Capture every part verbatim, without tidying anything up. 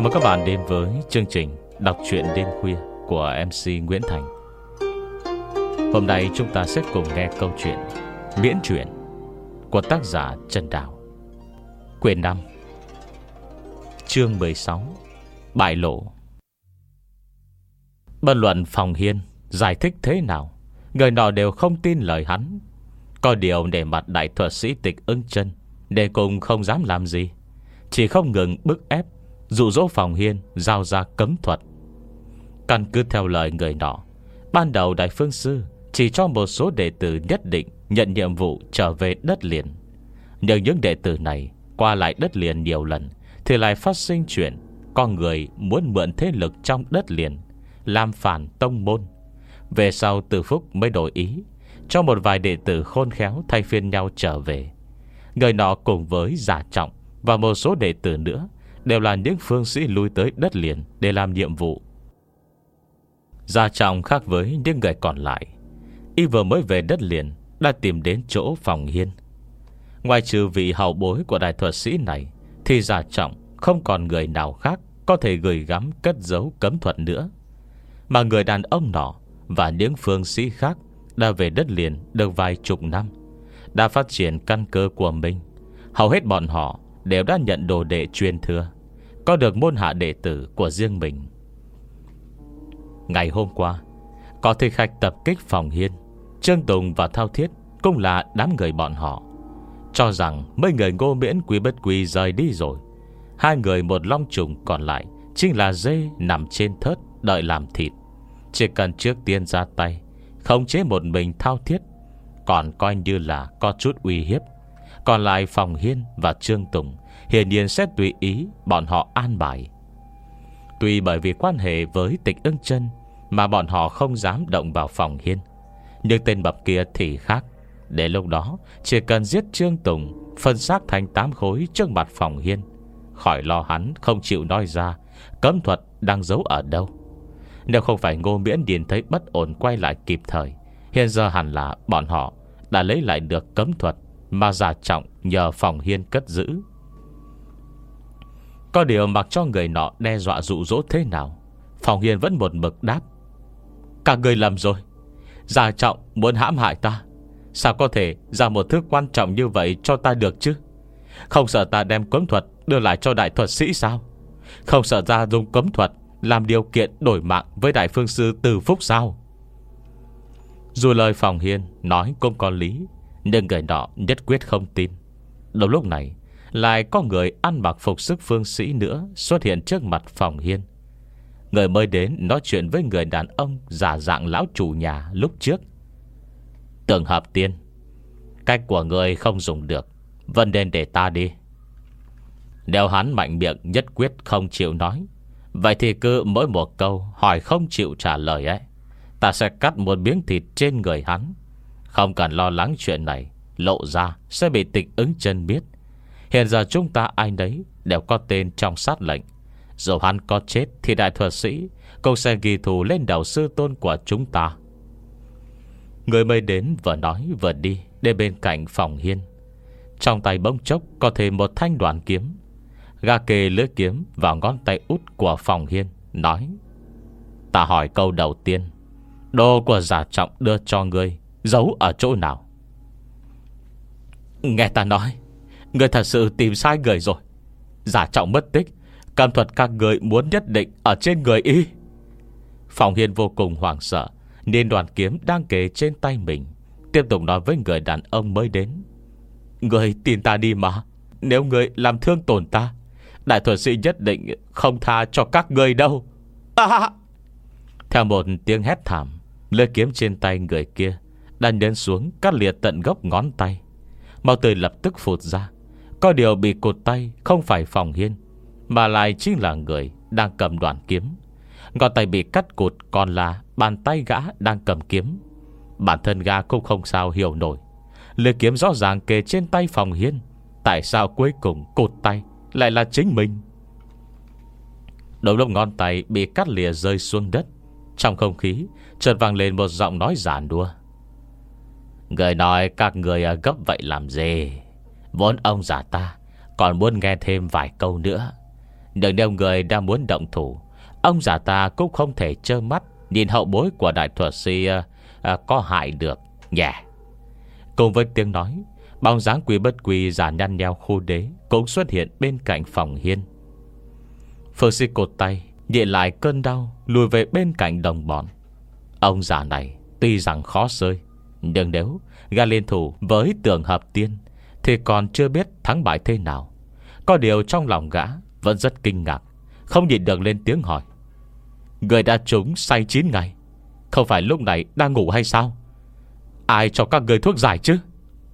Chào mừng các bạn đến với chương trình đọc truyện đêm khuya của em xê Nguyễn Thành. Hôm nay chúng ta sẽ cùng nghe câu chuyện Miễn truyện của tác giả Trần Đào, quyển năm, chương mười sáu, Bại lộ. Bất luận Phòng Hiên giải thích thế nào, người nọ đều không tin lời hắn. Có điều để mặt đại thuật sĩ Tịch Ưng Chân, để cùng không dám làm gì, chỉ không ngừng bức ép, dụ dỗ Phòng Hiên giao ra cấm thuật. Căn cứ theo lời người nọ, ban đầu Đại Phương Sư chỉ cho một số đệ tử nhất định nhận nhiệm vụ trở về đất liền. Nhưng những đệ tử này qua lại đất liền nhiều lần, thì lại phát sinh chuyện có người muốn mượn thế lực trong đất liền làm phản tông môn. Về sau Từ Phúc mới đổi ý, cho một vài đệ tử khôn khéo thay phiên nhau trở về. Người nọ cùng với Giả Trọng và một số đệ tử nữa đều là những phương sĩ lui tới đất liền để làm nhiệm vụ. Giả Trọng khác với những người còn lại, y vừa mới về đất liền đã tìm đến chỗ Phòng Hiên. Ngoài trừ vị hậu bối của đại thuật sĩ này, thì Giả Trọng không còn người nào khác có thể gửi gắm cất giấu cấm thuật nữa. Mà người đàn ông nọ và những phương sĩ khác đã về đất liền được vài chục năm, đã phát triển căn cơ của mình. Hầu hết bọn họ đều đã nhận đồ đệ truyền thừa, có được môn hạ đệ tử của riêng mình. Ngày hôm qua, có thích khách tập kích Phòng Hiên, Trương Tùng và Thao Thiết cũng là đám người bọn họ. Cho rằng mấy người Ngô Miễn Quý Bất Quý rời đi rồi, hai người một long trùng còn lại chính là dê nằm trên thớt đợi làm thịt. Chỉ cần trước tiên ra tay khống chế một mình Thao Thiết, còn coi như là có chút uy hiếp. Còn lại Phòng Hiên và Trương Tùng hiển nhiên sẽ tùy ý bọn họ an bài. Tuy bởi vì quan hệ với Tịch Ưng Chân mà bọn họ không dám động vào Phòng Hiên, nhưng tên bập kia thì khác. Để lúc đó chỉ cần giết Trương Tùng, phân xác thành tám khối trước mặt Phòng Hiên, khỏi lo hắn không chịu nói ra cấm thuật đang giấu ở đâu. Nếu không phải Ngô Miễn nhìn thấy bất ổn quay lại kịp thời, hiện giờ hẳn là bọn họ đã lấy lại được cấm thuật mà Giả Trọng nhờ Phòng Hiên cất giữ. Có điều mặc cho người nọ đe dọa dụ dỗ thế nào, Phòng Hiên vẫn một mực đáp: các người lầm rồi, Giả Trọng muốn hãm hại ta. Sao có thể ra một thứ quan trọng như vậy cho ta được chứ? Không sợ ta đem cấm thuật đưa lại cho đại thuật sĩ sao? Không sợ ta dùng cấm thuật làm điều kiện đổi mạng với Đại Phương Sư Từ Phúc sao? Dù lời Phòng Hiên nói cũng có lý, nhưng người nọ nhất quyết không tin. Đúng lúc này, lại có người ăn mặc phục sức phương sĩ nữa xuất hiện trước mặt Phòng Hiên. Người mới đến nói chuyện với người đàn ông giả dạng lão chủ nhà lúc trước. Tưởng Hợp Tiên, cách của người không dùng được, vẫn nên để ta đi. Nếu hắn mạnh miệng nhất quyết không chịu nói, vậy thì cứ mỗi một câu hỏi không chịu trả lời ấy, ta sẽ cắt một miếng thịt trên người hắn. Không cần lo lắng chuyện này lộ ra sẽ bị Tịch Ưng Chân biết. Hiện giờ chúng ta ai nấy đều có tên trong sát lệnh. Dù hắn có chết thì đại thuật sĩ cũng sẽ ghi thù lên đầu sư tôn của chúng ta. Người mới đến vừa nói vừa đi đến bên cạnh Phòng Hiên. Trong tay bỗng chốc có thêm một thanh đoàn kiếm, gà kề lưỡi kiếm vào ngón tay út của Phòng Hiên, nói: ta hỏi câu đầu tiên, đồ của Giả Trọng đưa cho ngươi giấu ở chỗ nào? Nghe ta nói, ngươi thật sự tìm sai người rồi. Giả Trọng mất tích, cấm thuật các người muốn nhất định ở trên người y. Phòng Hiên vô cùng hoảng sợ, nên đoàn kiếm đang kề trên tay mình tiếp tục nói với người đàn ông mới đến: người tin ta đi mà. Nếu người làm thương tổn ta, đại thuật sĩ nhất định không tha cho các người đâu. À! Theo một tiếng hét thảm, lưỡi kiếm trên tay người kia đã nhấn xuống cắt liệt tận gốc ngón tay. Máu tươi lập tức phụt ra. Có điều bị cụt tay không phải Phòng Hiên, mà lại chính là người đang cầm đoàn kiếm. Ngón tay bị cắt cụt còn là bàn tay gã đang cầm kiếm. Bản thân gã cũng không sao hiểu nổi, lưỡi kiếm rõ ràng kề trên tay Phòng Hiên, tại sao cuối cùng cụt tay lại là chính mình? Đầu lúc ngón tay bị cắt lìa rơi xuống đất, trong không khí chợt vang lên một giọng nói giản đùa: người nói các người gấp vậy làm gì? Vốn ông già ta còn muốn nghe thêm vài câu nữa, Nhưng nếu người đang muốn động thủ, ông già ta cũng không thể trơ mắt nhìn hậu bối của đại thuật sĩ à, à, có hại được nhỉ. Yeah. Cùng với tiếng nói, bóng dáng Quy Bất Quy già nhăn nheo khu đế cũng xuất hiện bên cạnh phòng hiên. Phương Sĩ cột tay nhịn lại cơn đau, lùi về bên cạnh đồng bọn. Ông già này tuy rằng khó xơi, nhưng nếu gã liên thủ với Tường Hợp Tiên thì còn chưa biết thắng bại thế nào. Có điều trong lòng gã vẫn rất kinh ngạc, không nhịn được lên tiếng hỏi: người đã trúng say chín ngày, không phải lúc này đang ngủ hay sao? Ai cho các người thuốc giải chứ?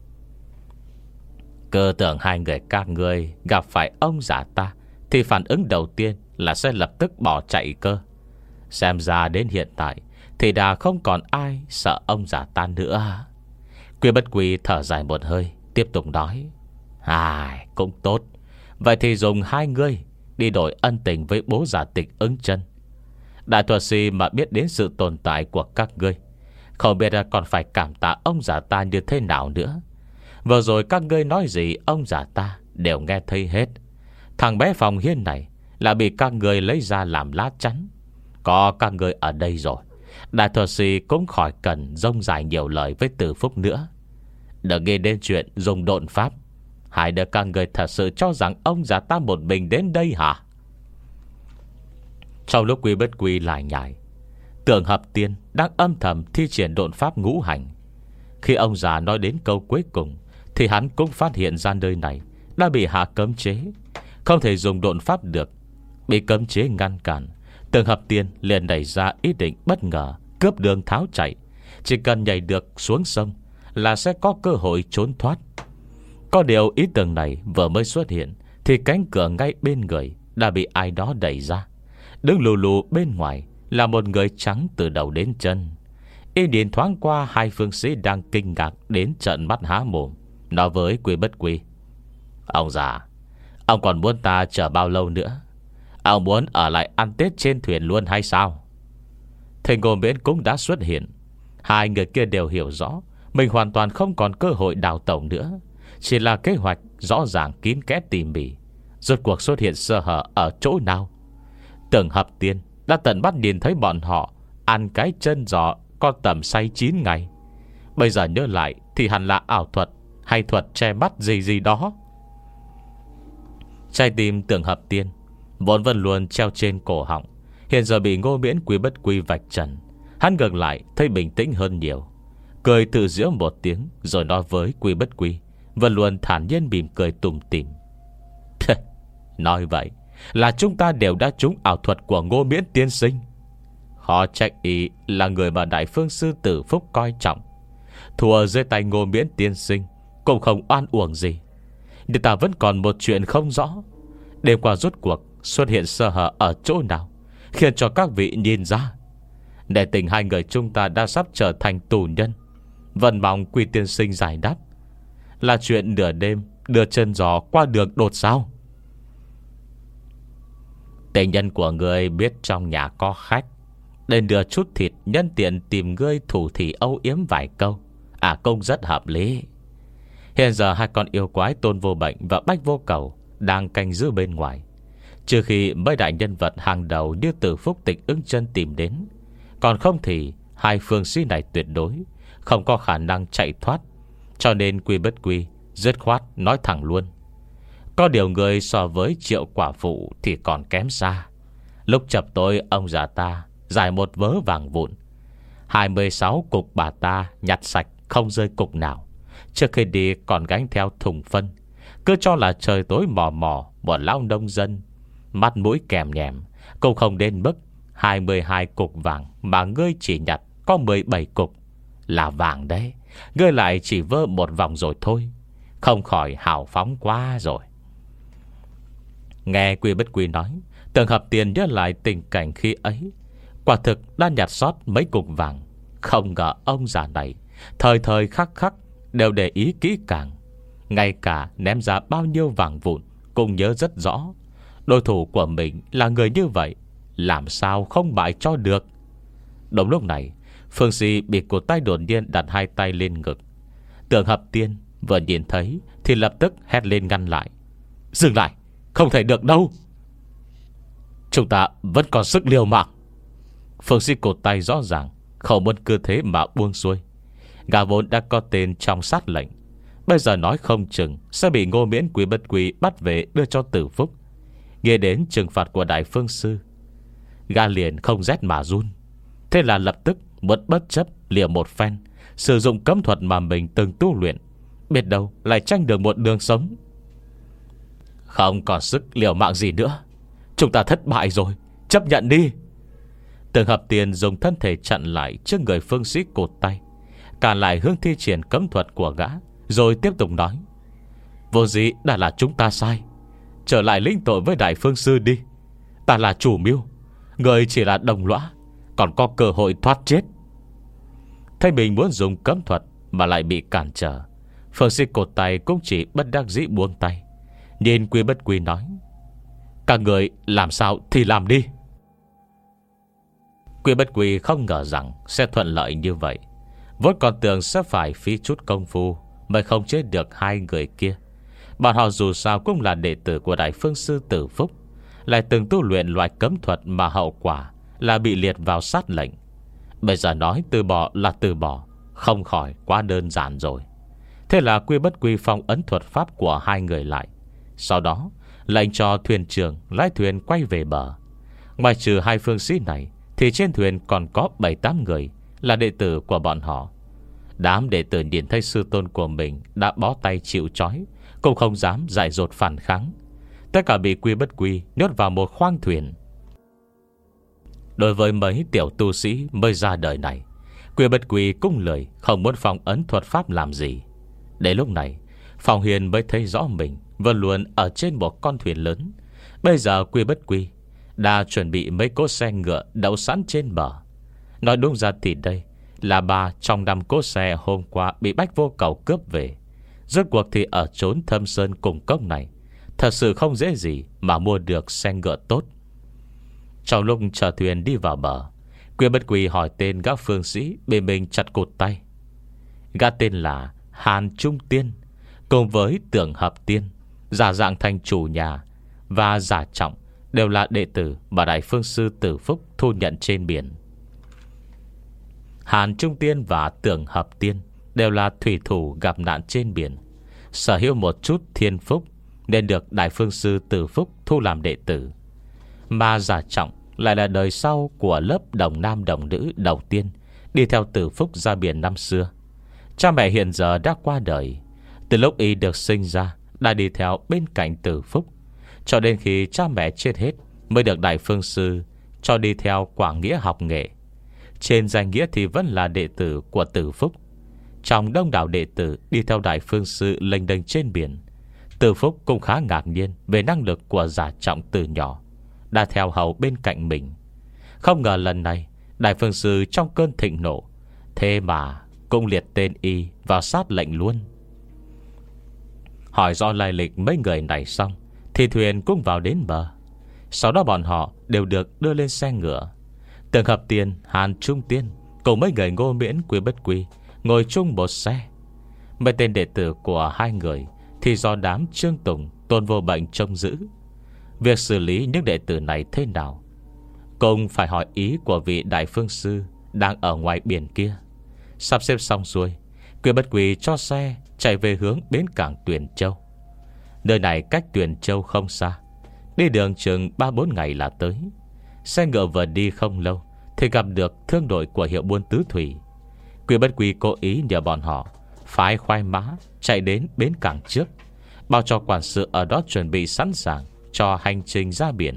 Cơ tưởng hai người các người gặp phải ông già ta thì phản ứng đầu tiên là sẽ lập tức bỏ chạy cơ. Xem ra đến hiện tại thì đã không còn ai sợ ông già ta nữa. Quy Bất Quy thở dài một hơi, tiếp tục nói: ai, cũng tốt. Vậy thì dùng hai người đi đổi ân tình với bố già Tịch Ứng Chân. Đại thuật sĩ mà biết đến sự tồn tại của các ngươi, không biết còn phải cảm tạ ông già ta như thế nào nữa. Vừa rồi các ngươi nói gì ông già ta đều nghe thấy hết. Thằng bé phòng hiên này là bị các ngươi lấy ra làm lá chắn. Có các ngươi ở đây rồi, đại thuật sĩ cũng khỏi cần rông dài nhiều lời với Từ Phúc nữa. Đừng nghe đến chuyện dùng độn pháp. Hai đứa các người thật sự cho rằng ông già ta một mình đến đây hả? Trong lúc Quy Bất Quy lại nhải, Tưởng Hợp Tiên đang âm thầm thi triển độn pháp ngũ hành. Khi ông già nói đến câu cuối cùng thì hắn cũng phát hiện ra nơi này đã bị hạ cấm chế, không thể dùng độn pháp được. Bị cấm chế ngăn cản, Tưởng Hợp Tiên liền nảy ra ý định bất ngờ cướp đường tháo chạy. Chỉ cần nhảy được xuống sông là sẽ có cơ hội trốn thoát. Có điều ý tưởng này vừa mới xuất hiện thì cánh cửa ngay bên người đã bị ai đó đẩy ra. Đứng lù lù bên ngoài là một người trắng từ đầu đến chân. Y nhìn thoáng qua hai phương sĩ đang kinh ngạc đến trợn mắt há mồm, nói với Quy Bất Quy: ông già, ông còn muốn ta chờ bao lâu nữa? Ông muốn ở lại ăn Tết trên thuyền luôn hay sao? Thầy Ngô Miễn cũng đã xuất hiện. Hai người kia đều hiểu rõ mình hoàn toàn không còn cơ hội đào tẩu nữa. Chỉ là kế hoạch rõ ràng kín kẽ tỉ mỉ, rốt cuộc xuất hiện sơ hở ở chỗ nào? Tưởng Hợp Tiên đã tận mắt nhìn thấy bọn họ ăn cái chân giò có tầm say chín ngày. Bây giờ nhớ lại thì hẳn là ảo thuật hay thuật che mắt gì gì đó. Trái tim Tưởng Hợp Tiên vốn vẫn luôn treo trên cổ họng, hiện giờ bị Ngô Miễn Quy Bất Quy vạch trần. Hắn ngược lại thấy bình tĩnh hơn nhiều, cười tự giễu một tiếng rồi nói với Quy Bất Quy vẫn luôn thản nhiên mỉm cười tủm tỉm: nói vậy là chúng ta đều đã trúng ảo thuật của Ngô Miễn tiên sinh. Khó trách ý là người mà Đại Phương Sư Tử Phúc coi trọng. Thua dưới tay Ngô Miễn tiên sinh cũng không oan uổng gì. Nhưng ta vẫn còn một chuyện không rõ. Đêm qua rốt cuộc xuất hiện sơ hở ở chỗ nào khiến cho các vị nhìn ra? Để tình hai người chúng ta đã sắp trở thành tù nhân, vẫn mong Quy tiên sinh giải đáp. Là chuyện nửa đêm đưa chân giò qua đường đột sao? Tình nhân của người biết trong nhà có khách, nên đưa chút thịt nhân tiện tìm ngươi thủ thỉ âu yếm vài câu. À, cũng rất hợp lý. Hiện giờ hai con yêu quái Tôn Vô Bệnh và Bách Vô Cầu đang canh giữ bên ngoài. Trừ khi mấy đại nhân vật hàng đầu như Từ Phúc, Tịch Ứng Chân tìm đến, còn không thì hai phương sĩ này tuyệt đối không có khả năng chạy thoát. Cho nên Quy Bất Quy dứt khoát nói thẳng luôn: có điều người so với Triệu quả phụ thì còn kém xa. Lúc chập tối ông già ta giải một vớ vàng vụn, hai mươi sáu cục bà ta nhặt sạch không rơi cục nào. Trước khi đi còn gánh theo thùng phân, cứ cho là trời tối mò mò bọn lão nông dân mắt mũi kèm nhèm, cũng không đến mức hai mươi hai cục vàng mà ngươi chỉ nhặt có mười bảy cục là vàng đấy. Ngươi lại chỉ vơ một vòng rồi thôi, không khỏi hào phóng quá rồi. Nghe Quy Bất Quy nói, Tưởng Hợp Tiên nhớ lại tình cảnh khi ấy. Quả thực đã nhặt sót mấy cục vàng. Không ngờ ông già này thời thời khắc khắc đều để ý kỹ càng, ngay cả ném ra bao nhiêu vàng vụn cũng nhớ rất rõ. Đối thủ của mình là người như vậy, làm sao không bại cho được. Đúng lúc này, Phương Sĩ bị cụt tay đột nhiên đặt hai tay lên ngực. Tưởng Hợp Tiên vừa nhìn thấy thì lập tức hét lên ngăn lại: dừng lại, không thể được đâu. Chúng ta vẫn còn sức liều mạng. Phương Sĩ cột tay rõ ràng không muốn cứ thế mà buông xuôi. Gã vốn đã có tên trong sát lệnh, bây giờ nói không chừng sẽ bị Ngô Miễn Quý Bất Quý bắt về đưa cho Tử Phúc. Nghe đến trừng phạt của Đại Phương Sư, gã liền không rét mà run. Thế là lập tức muốn bất chấp liều một phen, sử dụng cấm thuật mà mình từng tu luyện, biết đâu lại tranh được một đường sống. Không còn sức liều mạng gì nữa, chúng ta thất bại rồi, chấp nhận đi. Tường Hợp Tiên dùng thân thể chặn lại trước người Phương Sĩ cột tay, cản lại hướng thi triển cấm thuật của gã, rồi tiếp tục nói: Vô dĩ đã là chúng ta sai, trở lại lĩnh tội với Đại Phương Sư đi. Ta là chủ mưu, người chỉ là đồng lõa, còn có cơ hội thoát chết. Thấy mình muốn dùng cấm thuật mà lại bị cản trở, Phương Sĩ cột tay cũng chỉ bất đắc dĩ buông tay, nhìn Quý Bất Quý nói: Các người làm sao thì làm đi. Quý Bất Quý không ngờ rằng sẽ thuận lợi như vậy, vốn còn tưởng sẽ phải phí chút công phu mới không chết được hai người kia. Bọn họ dù sao cũng là đệ tử của Đại Phương Sư Tử Phúc, lại từng tu luyện loại cấm thuật mà hậu quả là bị liệt vào sát lệnh. Bây giờ nói từ bỏ là từ bỏ, không khỏi quá đơn giản rồi. Thế là Quy Bất Quy phong ấn thuật pháp của hai người lại, sau đó lệnh cho thuyền trưởng lái thuyền quay về bờ. Ngoài trừ hai phương sĩ này thì trên thuyền còn có bảy tám người là đệ tử của bọn họ. Đám đệ tử nhìn thấy sư tôn của mình đã bó tay chịu trói, cũng không dám dại dột phản kháng. Tất cả bị Quy Bất Quy nhốt vào một khoang thuyền. Đối với mấy tiểu tu sĩ mới ra đời này, Quy Bất Quy cũng lười không muốn phong ấn thuật pháp làm gì. Đến lúc này Phong Hiền mới thấy rõ mình vẫn luôn ở trên một con thuyền lớn. Bây giờ Quy Bất Quy đã chuẩn bị mấy cỗ xe ngựa đậu sẵn trên bờ. Nói đúng ra thì đây là ba trong năm cỗ xe hôm qua bị Bách Vô Cầu cướp về. Rốt cuộc thì ở chốn thâm sơn cùng cốc này thật sự không dễ gì mà mua được xe ngựa tốt. Trong lúc chờ thuyền đi vào bờ, Quy Bất Quy hỏi tên gã phương sĩ bị mình chặt cụt tay. Gã tên là Hàn Trung Tiên, cùng với Tưởng Hợp Tiên, giả dạng thành chủ nhà và giả trọng, đều là đệ tử mà Đại Phương Sư Tử Phúc thu nhận trên biển. Hàn Trung Tiên và Tưởng Hợp Tiên đều là thủy thủ gặp nạn trên biển, sở hữu một chút thiên phúc nên được Đại Phương Sư Tử Phúc thu làm đệ tử. Mà giả trọng lại là đời sau của lớp đồng nam đồng nữ đầu tiên đi theo Tử Phúc ra biển năm xưa. Cha mẹ hiện giờ đã qua đời. Từ lúc y được sinh ra đã đi theo bên cạnh Tử Phúc, cho đến khi cha mẹ chết hết mới được Đại Phương Sư cho đi theo Quảng Nghĩa học nghệ. Trên danh nghĩa thì vẫn là đệ tử của Tử Phúc. Trong đông đảo đệ tử đi theo Đại Phương Sư lênh đênh trên biển, Tử Phúc cũng khá ngạc nhiên về năng lực của giả trọng từ nhỏ đã theo hầu bên cạnh mình. Không ngờ lần này Đại Phương Sư trong cơn thịnh nộ, thế mà cũng liệt tên y vào sát lệnh luôn. Hỏi do lai lịch mấy người này xong thì thuyền cũng vào đến bờ. Sau đó bọn họ đều được đưa lên xe ngựa. Tưởng Hợp Tiên, Hàn Trung Tiên cùng mấy người Ngô Miễn, Quy Bất Quy ngồi chung một xe. Mấy tên đệ tử của hai người thì do đám Trương Tùng, Tôn Vô Bệnh trông giữ. Việc xử lý những đệ tử này thế nào cũng phải hỏi ý của vị Đại Phương Sư đang ở ngoài biển kia. Sắp xếp xong xuôi, Quy Bất Quy cho xe chạy về hướng bến cảng Tuyền Châu. Nơi này cách Tuyền Châu không xa, đi đường chừng ba bốn ngày là tới. Xe ngựa vừa đi không lâu thì gặp được thương đội của hiệu buôn Tứ Thủy. Quy Bất Quy cố ý nhờ bọn họ phái khoái mã chạy đến bến cảng trước, bao cho quản sự ở đó chuẩn bị sẵn sàng cho hành trình ra biển.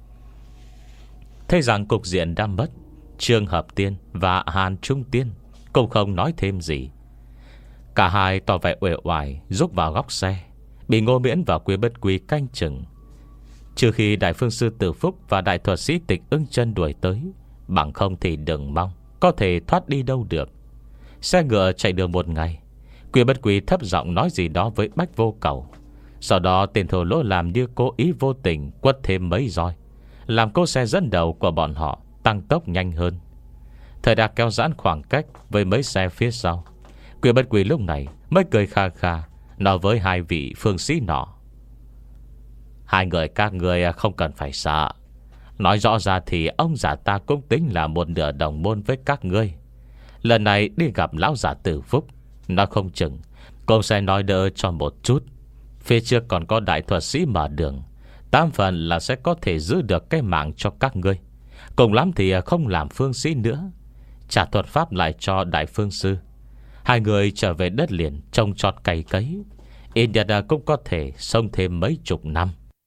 Thấy rằng cục diện đã mất, Trương Hợp Tiên và Hàn Trung Tiên cũng không nói thêm gì. Cả hai tỏ vẻ uể oải rúc vào góc xe, bị Ngô Miễn và Quy Bất Quy canh chừng. Trừ khi Đại Phương Sư Tử Phúc và Đại Thuật Sĩ Tịch Ưng Chân đuổi tới, bằng không thì đừng mong có thể thoát đi đâu được. Xe ngựa chạy được một ngày, Quy Bất Quy thấp giọng nói gì đó với Bách Vô Cầu. Sau đó tên thổ lỗ làm như cố ý vô tình quất thêm mấy roi, làm cỗ xe dẫn đầu của bọn họ tăng tốc nhanh hơn. Thời đã kéo giãn khoảng cách với mấy xe phía sau, Quy Bất Quy lúc này mới cười kha kha nói với hai vị phương sĩ nọ: Hai người các người không cần phải sợ, Nói rõ ra thì ông già ta cũng tính là một nửa đồng môn với các ngươi. Lần này đi gặp lão già Tử Phúc, nó không chừng cũng sẽ nói đỡ cho một chút. Phía trước còn có đại thuật sĩ mở đường, tám phần là sẽ có thể giữ được cái mạng cho các ngươi. Cùng lắm thì không làm phương sĩ nữa, trả thuật pháp lại cho đại phương sư. Hai người trở về đất liền trông trọt cày cấy, ít nhất cũng có thể sống thêm mấy chục năm.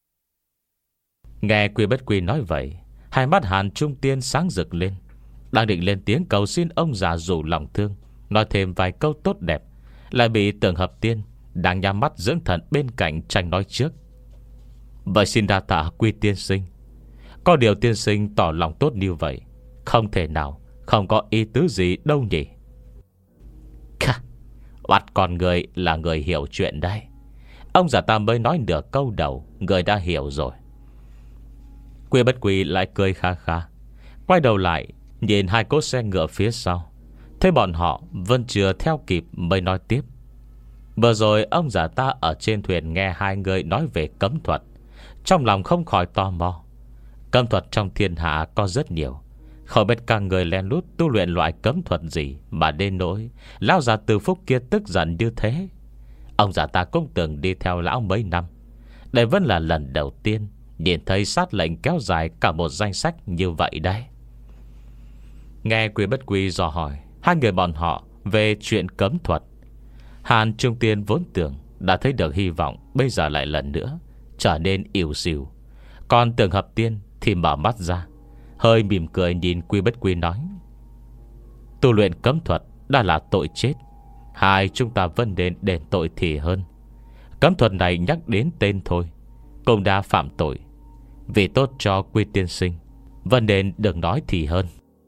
Nghe Quy Bất Quy nói vậy, hai mắt Hàn Trung Tiên sáng rực lên, đang định lên tiếng cầu xin ông già rủ lòng thương, nói thêm vài câu tốt đẹp, lại bị Tưởng Hợp Tiên đang nhắm mắt dưỡng thần bên cạnh tranh nói trước. Vậy xin đa tạ Quy tiên sinh. Có điều tiên sinh tỏ lòng tốt như vậy, không thể nào không có ý tứ gì đâu nhỉ. Khà, bắt con người là người hiểu chuyện đây. Ông già ta mới nói nửa câu đầu, người đã hiểu rồi. Quy Bất Quy lại cười kha kha, quay đầu lại nhìn hai cỗ xe ngựa phía sau, thấy bọn họ vẫn chưa theo kịp mới nói tiếp. Vừa rồi ông già ta ở trên thuyền nghe hai người nói về cấm thuật, trong lòng không khỏi tò mò. Cấm thuật trong thiên hạ có rất nhiều, không biết các người lén lút tu luyện loại cấm thuật gì mà đến nỗi lão già Từ Phúc kia tức giận như thế. Ông già ta cũng từng đi theo lão mấy năm, đây vẫn là lần đầu tiên nhìn thấy sát lệnh kéo dài cả một danh sách như vậy đấy. Nghe Quy Bất Quy dò hỏi hai người bọn họ về chuyện cấm thuật, Hàn Trung Tiên vốn tưởng đã thấy được hy vọng, bây giờ lại lần nữa trở nên ỉu xìu. Còn Tưởng Hợp Tiên thì mở mắt ra, hơi mỉm cười nhìn Quy Bất Quy nói: tu luyện cấm thuật đã là tội chết, hai chúng ta vẫn nên đền tội thì hơn. Cấm thuật này nhắc đến tên thôi cũng đã phạm tội, vì tốt cho Quy tiên sinh vẫn nên đừng nói thì hơn.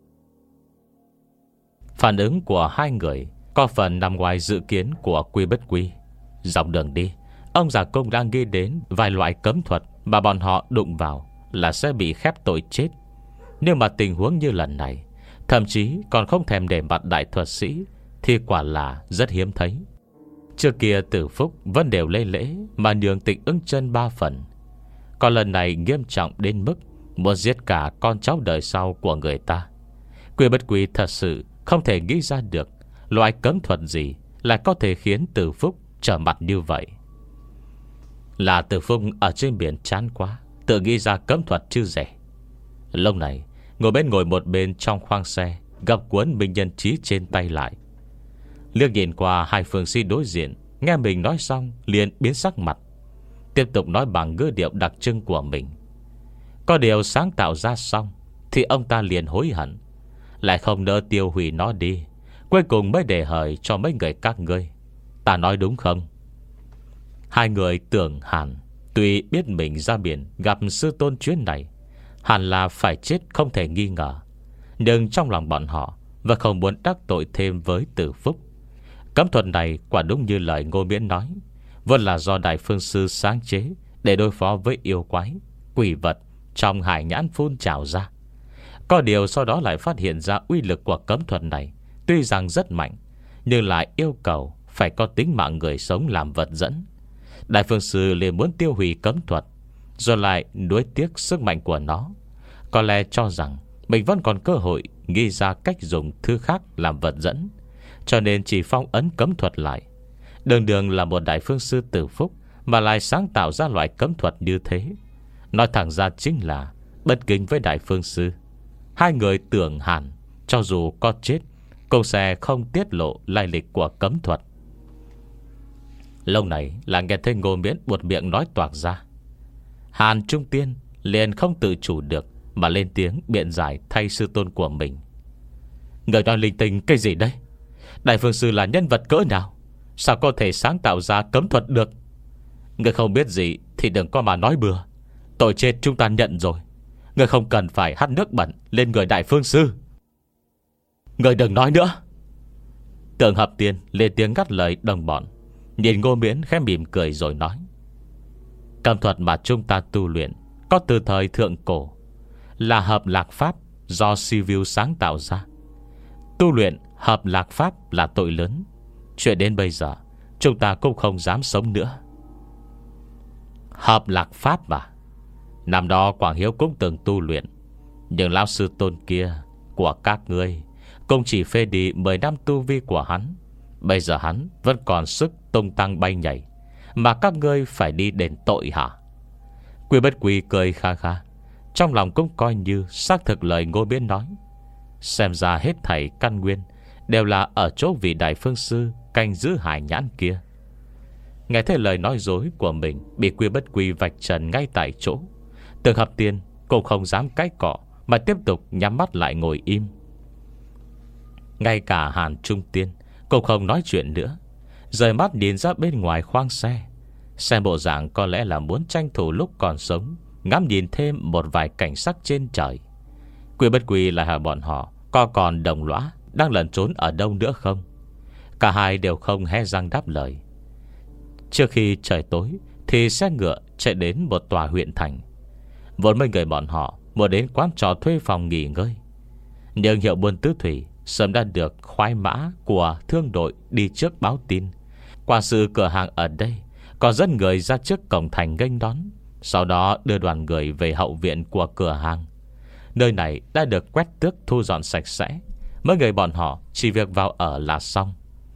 Phản ứng của hai người có phần nằm ngoài dự kiến của Quy Bất Quy. Dọc đường đi, ông già công đang nghĩ đến vài loại cấm thuật mà bọn họ đụng vào là sẽ bị khép tội chết. Nhưng mà tình huống như lần này, thậm chí còn không thèm để mặt đại thuật sĩ, thì quả là rất hiếm thấy. Trước kia Tử Phúc vẫn đều lê lễ mà nhường Tịch Ưng Chân ba phần, còn lần này nghiêm trọng đến mức muốn giết cả con cháu đời sau của người ta. Quy Bất Quy thật sự không thể nghĩ ra được loại cấm thuật gì lại có thể khiến Tử Phúc trở mặt như vậy. Là Tử Phúc ở trên biển chán quá, tự nghĩ ra cấm thuật chứ rẻ. Lúc này ngồi bên ngồi một bên trong khoang xe, gặp cuốn Minh Nhân Chí trên tay lại, liếc nhìn qua hai phương sĩ đối diện, nghe mình nói xong liền biến sắc mặt, tiếp tục nói bằng ngữ điệu đặc trưng của mình. Có điều sáng tạo ra xong thì ông ta liền hối hận, lại không nỡ tiêu hủy nó đi, cuối cùng mới để hời cho mấy người các ngươi. Ta nói đúng không? Hai người Tưởng Hàn tuy biết mình ra biển gặp sư tôn chuyến này hẳn là phải chết không thể nghi ngờ, nhưng trong lòng bọn họ và không muốn đắc tội thêm với Tử Phúc. Cấm thuật này quả đúng như lời Ngô Miễn nói, vẫn là do Đại Phương Sư sáng chế để đối phó với yêu quái, quỷ vật trong hải nhãn phun trào ra. Có điều sau đó lại phát hiện ra uy lực của cấm thuật này tuy rằng rất mạnh, nhưng lại yêu cầu phải có tính mạng người sống làm vật dẫn. Đại Phương Sư liền muốn tiêu hủy cấm thuật, rồi lại nuối tiếc sức mạnh của nó, có lẽ cho rằng mình vẫn còn cơ hội nghĩ ra cách dùng thứ khác làm vật dẫn, cho nên chỉ phong ấn cấm thuật lại. Đường đường là một Đại Phương Sư Tử Phúc mà lại sáng tạo ra loại cấm thuật như thế, nói thẳng ra chính là bất kính với Đại Phương Sư. Hai người Tưởng Hàn cho dù có chết cũng sẽ không tiết lộ lai lịch của cấm thuật. Lâu này là nghe thấy Ngô Miễn buột miệng nói toạc ra, Hàn Trung Tiên liền không tự chủ được mà lên tiếng biện giải thay sư tôn của mình. Người nói linh tinh cái gì đây? Đại Phương Sư là nhân vật cỡ nào, sao có thể sáng tạo ra cấm thuật được? Người không biết gì thì đừng có mà nói bừa. Tội chết chúng ta nhận rồi, người không cần phải hắt nước bẩn lên người Đại Phương Sư. Người đừng nói nữa. Tưởng Hợp Tiên lên tiếng ngắt lời đồng bọn, nhìn Ngô Miễn khẽ mỉm cười rồi nói: cấm thuật mà chúng ta tu luyện có từ thời thượng cổ, là hợp lạc pháp do Sivu sáng tạo ra. Tu luyện hợp lạc pháp là tội lớn, chuyện đến bây giờ chúng ta cũng không dám sống nữa. Hợp lạc pháp mà, năm đó Quảng Hiếu cũng từng tu luyện, Nhưng lão sư tôn kia của các ngươi cũng chỉ phê đi mười năm tu vi của hắn. Bây giờ hắn vẫn còn sức tung tăng bay nhảy, mà các ngươi phải đi đền tội hả? Quy Bất Quy cười kha kha, trong lòng cũng coi như xác thực lời Ngô Miễn nói. Xem ra hết thảy căn nguyên đều là ở chỗ vị đại phương sư canh giữ hải nhãn kia. Nghe thấy lời nói dối của mình bị Quy Bất Quy vạch trần ngay tại chỗ, Tưởng Hợp Tiên cũng không dám cái cọ, mà tiếp tục nhắm mắt lại ngồi im. Ngay cả Hàn Trung Tiên cũng không nói chuyện nữa, rời mắt nhìn ra bên ngoài khoang xe. Xem bộ dạng có lẽ là muốn tranh thủ lúc còn sống ngắm nhìn thêm một vài cảnh sắc trên trời. Quy Bất Quy lại hỏi bọn họ có còn đồng lõa đang lẩn trốn ở đâu nữa không. Cả hai đều không hé răng đáp lời. Trước khi trời tối thì xe ngựa chạy đến một tòa huyện thành. Vốn mấy người bọn họ muốn đến quán trò thuê phòng nghỉ ngơi, nhưng Hiệu Buôn Tứ Thủy sớm đã được khoái mã của thương đội đi trước báo tin. Quản sự cửa hàng ở đây còn dẫn người ra trước cổng thành nghênh đón, sau đó đưa đoàn người về hậu viện của cửa hàng. Nơi này đã được quét tước thu dọn sạch sẽ, mấy người bọn họ chỉ việc vào ở là xong.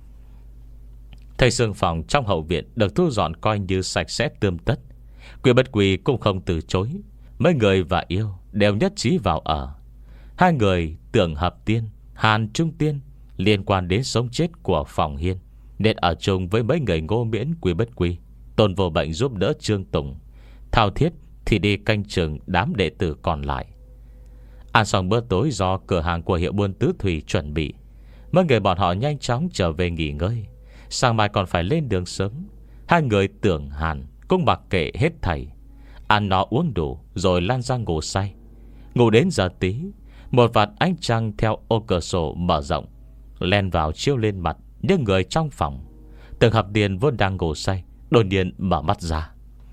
Thầy xương phòng trong hậu viện được thu dọn coi như sạch sẽ tươm tất. Quy Bất Quy cũng không từ chối. Mấy người và yêu đều nhất trí vào ở. Hai người Tưởng Hợp Tiên, Hàn Trung Tiên liên quan đến sống chết của Phòng Hiên, nên ở chung với mấy người Ngô Miễn, Quy Bất Quy. Tôn Vô Bệnh giúp đỡ Trương Tùng, Thao Thiết thì đi canh chừng đám đệ tử còn lại. Ăn xong bữa tối do cửa hàng của Hiệu Buôn Tứ Thủy chuẩn bị, mấy người bọn họ nhanh chóng trở về nghỉ ngơi. Sáng mai còn phải lên đường sớm. Hai người Tưởng Hàn cũng mặc kệ hết thảy, ăn no uống đủ rồi lan ra ngủ say. Ngủ đến giờ tí, một vạt ánh trăng theo ô cửa sổ mở rộng len vào chiếu lên mặt những người trong phòng. Tưởng Hợp Tiên vốn đang ngủ say đột nhiên mở mắt ra.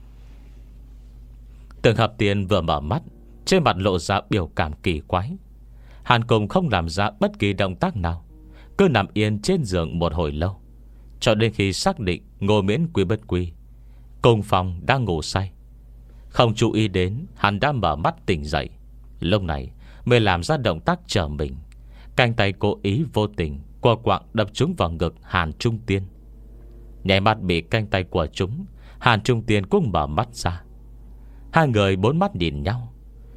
Tưởng Hợp Tiên vừa mở mắt, trên mặt lộ ra biểu cảm kỳ quái. Hàn Cùng không làm ra bất kỳ động tác nào, cứ nằm yên trên giường một hồi lâu, cho đến khi xác định Ngô Miễn, Quy Bất Quy cùng phòng đang ngủ say, không chú ý đến hắn đã mở mắt tỉnh dậy. Lúc này mới làm ra động tác trở mình, cánh tay cố ý vô tình qua quạng đập trúng vào ngực Hàn Trung Tiên. Nhảy mắt bị cánh tay của chúng, Hàn Trung Tiên cũng mở mắt ra. Hai người bốn mắt nhìn nhau.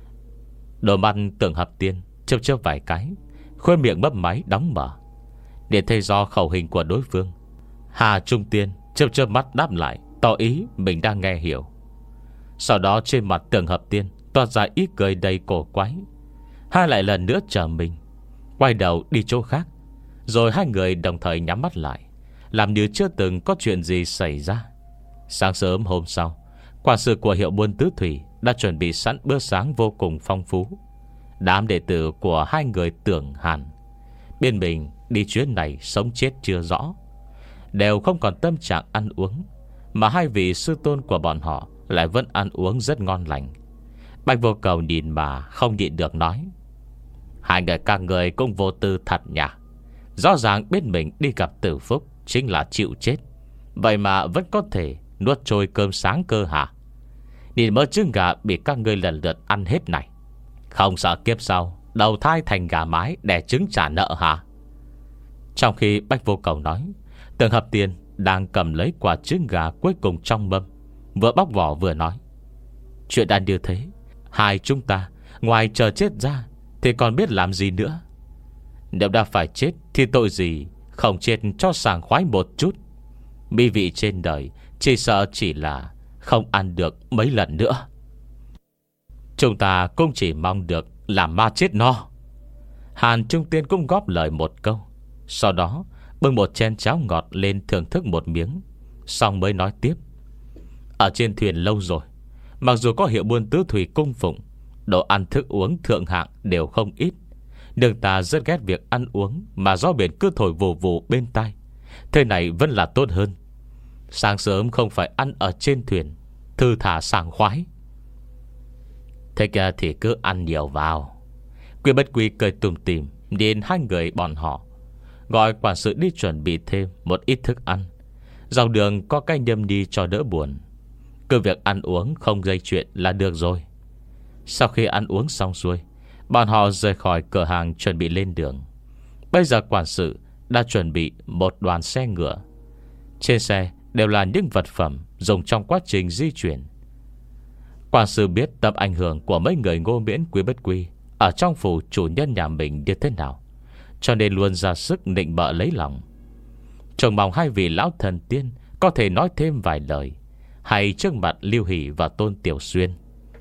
Đôi mắt Tưởng Hợp Tiên chớp chớp vài cái, khuôn miệng mấp máy đóng mở, để thấy do khẩu hình của đối phương. Hà Trung Tiên chớp chớp mắt đáp lại, tỏ ý mình đang nghe hiểu. Sau đó trên mặt Tưởng Hợp Tiên toát ra ý cười đầy cổ quái. Hai lại lần nữa chờ mình, quay đầu đi chỗ khác. Rồi hai người đồng thời nhắm mắt lại, làm như chưa từng có chuyện gì xảy ra. Sáng sớm hôm sau, quản sự của Hiệu Buôn Tứ Thủy đã chuẩn bị sẵn bữa sáng vô cùng phong phú. Đám đệ tử của hai người Tưởng Hàn bên mình đi chuyến này sống chết chưa rõ, đều không còn tâm trạng ăn uống, mà hai vị sư tôn của bọn họ lại vẫn ăn uống rất ngon lành. Bạch Vô Cầu nhìn mà không nhịn được nói: hai người các người cũng vô tư thật nhỉ. Rõ ràng biết mình đi gặp tử phúc chính là chịu chết, vậy mà vẫn có thể nuốt trôi cơm sáng cơ hả? Nhìn mỡ trứng gà bị các ngươi lần lượt ăn hết này, không sợ kiếp sau đầu thai thành gà mái đẻ trứng trả nợ hả? Trong khi Bạch Vô Cầu nói, Tưởng Hợp Tiên đang cầm lấy quả trứng gà cuối cùng trong mâm, vừa bóc vỏ vừa nói: chuyện đã như thế, hai chúng ta ngoài chờ chết ra thì còn biết làm gì nữa. Nếu đã phải chết thì tội gì không chết cho sảng khoái một chút. Mỹ vị trên đời chỉ sợ chỉ là không ăn được mấy lần nữa. Chúng ta cũng chỉ mong được làm ma chết no. Hàn Trung Tiên cũng góp lời một câu, sau đó bưng một chén cháo ngọt lên thưởng thức một miếng, xong mới nói tiếp: ở trên thuyền lâu rồi, mặc dù có Hiệu Buôn Tứ Thủy cung phụng, đồ ăn thức uống thượng hạng đều không ít, nhưng ta rất ghét việc ăn uống mà gió biển cứ thổi vù vù bên tai. Thế này vẫn là tốt hơn. Sáng sớm không phải ăn ở trên thuyền, thư thả sảng khoái. Thế kia thì cứ ăn nhiều vào. Quy Bất Quy cười tủm tỉm nhìn hai người bọn họ, gọi quản sự đi chuẩn bị thêm một ít thức ăn. Dọc đường có cái nhâm đi cho đỡ buồn, cứ việc ăn uống không gây chuyện là được rồi. Sau khi ăn uống xong xuôi, Bọn họ rời khỏi cửa hàng chuẩn bị lên đường. Bây giờ quản sự đã chuẩn bị một đoàn xe ngựa. Trên xe đều là những vật phẩm dùng trong quá trình di chuyển. Quản sự biết tầm ảnh hưởng của mấy người Ngô Miễn Quý Bất Quy ở trong phủ chủ nhân nhà mình như thế nào, cho nên luôn ra sức nịnh bợ lấy lòng. Trông mong hai vị lão thần tiên có thể nói thêm vài lời, hay trước mặt Lưu Hỷ và Tôn Tiểu Xuyên.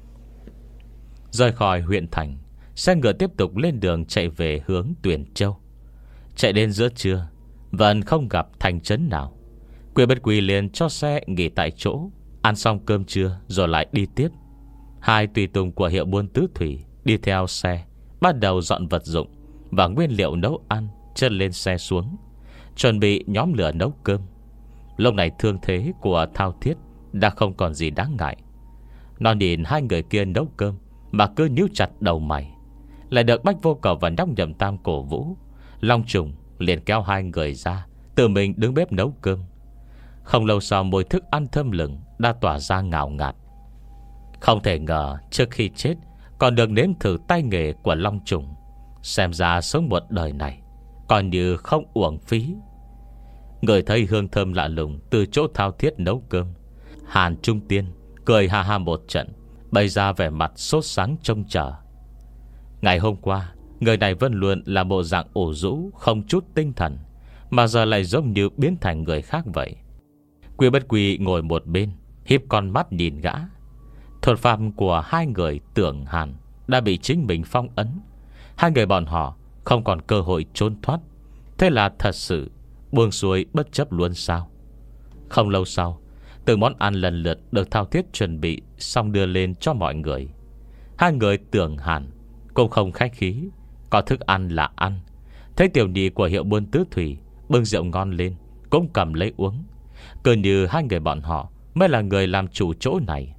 Rời khỏi huyện thành, xe ngựa tiếp tục lên đường chạy về hướng Tuyền Châu. Chạy đến giữa trưa vẫn không gặp thành trấn nào. Quý Bất Quy liền cho xe nghỉ tại chỗ, ăn xong cơm trưa rồi lại đi tiếp. Hai tùy tùng của hiệu buôn tứ thủy đi theo xe, bắt đầu dọn vật dụng và nguyên liệu nấu ăn, chân lên xe xuống, chuẩn bị nhóm lửa nấu cơm. Lúc này thương thế của Thao Thiết đã không còn gì đáng ngại. Nó nhìn hai người kia nấu cơm mà cứ nhíu chặt đầu mày. Lại được Bách Vô Cầu và Nhóc Nhậm Tam cổ vũ, Long Trùng liền kéo hai người ra, tự mình đứng bếp nấu cơm. Không lâu sau mùi thức ăn thơm lừng đã tỏa ra ngào ngạt. Không thể ngờ trước khi chết còn được nếm thử tay nghề của Long Trùng. Xem ra sống một đời này còn như không uổng phí. Người thấy hương thơm lạ lùng từ chỗ Thao Thiết nấu cơm, Hàn Trung Tiên cười ha ha một trận, bày ra vẻ mặt sốt sắng trông chờ. Ngày hôm qua người này vẫn luôn là bộ dạng ủ rũ, không chút tinh thần, mà giờ lại giống như biến thành người khác vậy. Quý Bất Quy ngồi một bên, híp con mắt nhìn gã. Thuật pháp của hai người Tưởng Hàn đã bị chính mình phong ấn. Hai người bọn họ không còn cơ hội trốn thoát. Thế là thật sự buông xuôi bất chấp luôn sao? Không lâu sau, từng món ăn lần lượt được Thao Thiết chuẩn bị xong đưa lên cho mọi người. Hai người Tưởng Hàn cũng không khách khí, có thức ăn là ăn. Thấy tiểu nhị của hiệu buôn tứ thủy bưng rượu ngon lên, cũng cầm lấy uống. Cứ như hai người bọn họ mới là người làm chủ chỗ này.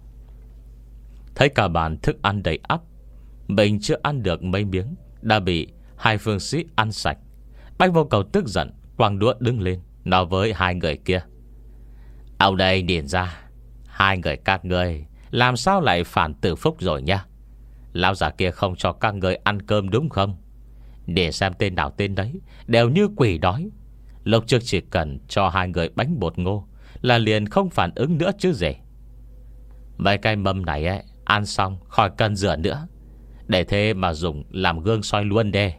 Thấy cả bàn thức ăn đầy ắp, mình chưa ăn được mấy miếng đã bị hai phương sĩ ăn sạch. Bách Vô Cầu tức giận quăng đũa đứng lên, nói với hai người kia: "Ông đây điền ra, hai người các ngươi làm sao lại phản tử phúc rồi nha? Lão già kia không cho các ngươi ăn cơm đúng không? Để xem tên nào tên đấy đều như quỷ đói. Lúc trước chỉ cần cho hai người bánh bột ngô là liền không phản ứng nữa chứ gì. Mấy cái mâm này ấy, ăn xong khỏi cần rửa nữa, để thế mà dùng làm gương soi luôn đê."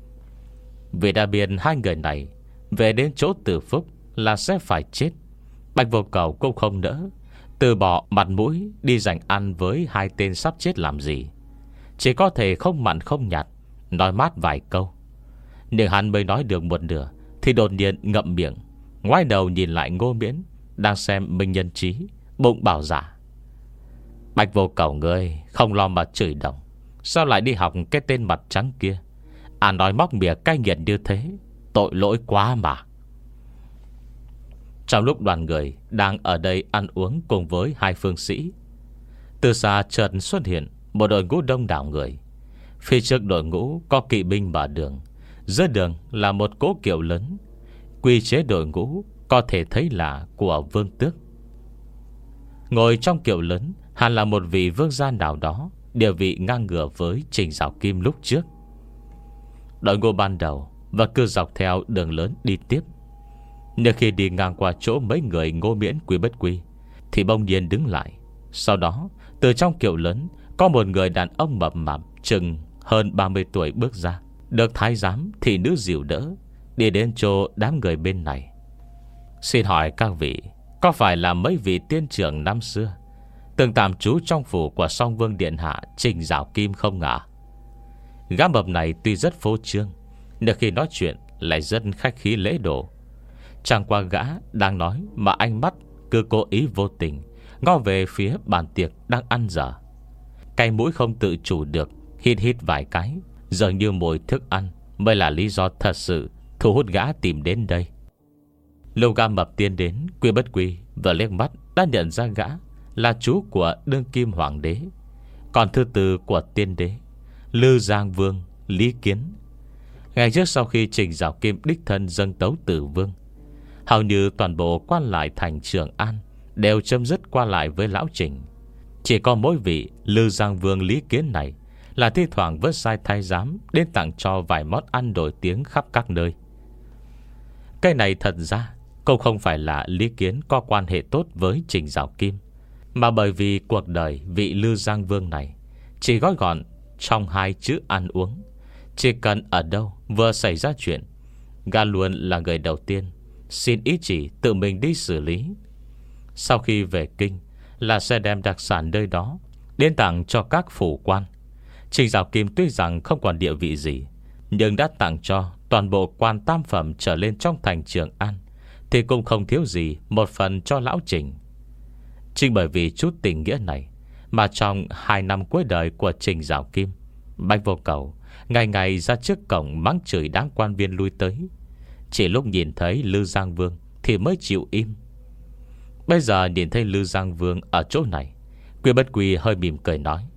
Vì đã biết hai người này về đến chỗ tử phúc là sẽ phải chết, Bạch Vô Cầu cũng không nỡ từ bỏ mặt mũi đi giành ăn với hai tên sắp chết làm gì. Chỉ có thể không mặn không nhạt nói mát vài câu. Nhưng hắn mới nói được một nửa thì đột nhiên ngậm miệng, ngoái đầu nhìn lại Ngô Miễn đang xem Minh Nhân Trí, bụng bảo giả: "Bạch Vô Cầu ngươi không lo mà chửi đồng, sao lại đi học cái tên mặt trắng kia? À, nói móc mỉa cay nghiệt như thế, tội lỗi quá mà." Trong lúc đoàn người đang ở đây ăn uống cùng với hai phương sĩ, từ xa chợt xuất hiện một đội ngũ đông đảo người. Phía trước đội ngũ có kỵ binh mở đường, giữa đường là một cỗ kiệu lớn. Quy chế đội ngũ có thể thấy là của Vương Tước. Ngồi trong kiệu lớn hẳn là một vị vương gia nào đó, địa vị ngang ngửa với Trình Giảo Kim lúc trước. Đội ngũ ban đầu và cứ dọc theo đường lớn đi tiếp. Nhưng khi đi ngang qua chỗ mấy người Ngô Miễn Quý Bất Quy thì bỗng nhiên đứng lại. Sau đó từ trong kiệu lớn có một người đàn ông mập mạp chừng hơn ba mươi tuổi bước ra, được thái giám thị nữ dìu đỡ, đi đến chỗ đám người bên này. "Xin hỏi các vị, có phải là mấy vị tiên trưởng năm xưa từng tạm trú trong phủ của Song Vương Điện Hạ Trình Giảo Kim không ạ?" Gã mập này tuy rất phô trương, nhưng khi nói chuyện lại rất khách khí lễ độ. Chẳng qua gã đang nói mà ánh mắt cứ cố ý vô tình ngó về phía bàn tiệc đang ăn dở. Cái mũi không tự chủ được hít hít vài cái, dường như mùi thức ăn mới là lý do thật sự thu hút gã tìm đến đây. Lúc gã mập tiến đến, Quý Bất Quy vừa liếc mắt đã nhận ra gã là chú của đương kim hoàng đế, còn thứ tư của tiên đế Lư Giang Vương Lý Kiến. Ngày trước sau khi Trình Giảo Kim đích thân dâng tấu Tử Vương, hầu như toàn bộ quan lại thành Trường An đều chấm dứt qua lại với lão Trình. Chỉ có mỗi vị Lư Giang Vương Lý Kiến này là thi thoảng vớt sai thái giám đến tặng cho vài món ăn nổi tiếng khắp các nơi. Cái này thật ra cũng không phải là Lý Kiến có quan hệ tốt với Trình Giảo Kim, mà bởi vì cuộc đời vị Lư Giang Vương này chỉ gói gọn trong hai chữ ăn uống. Chỉ cần ở đâu vừa xảy ra chuyện, gã luôn là người đầu tiên xin ý chỉ tự mình đi xử lý. Sau khi về kinh là sẽ đem đặc sản nơi đó đến tặng cho các phủ quan. Trình Giảo Kim tuy rằng không còn địa vị gì, nhưng đã tặng cho toàn bộ quan tam phẩm trở lên trong thành Trường An, thì cũng không thiếu gì một phần cho lão Trình. Chính bởi vì chút tình nghĩa này mà trong hai năm cuối đời của Trình Giảo Kim, Bạch Vô Cầu ngày ngày ra trước cổng mắng chửi đám quan viên lui tới. Chỉ lúc nhìn thấy Lư Giang Vương thì mới chịu im. Bây giờ nhìn thấy Lư Giang Vương ở chỗ này, Quy Bất Quy hơi mỉm cười nói: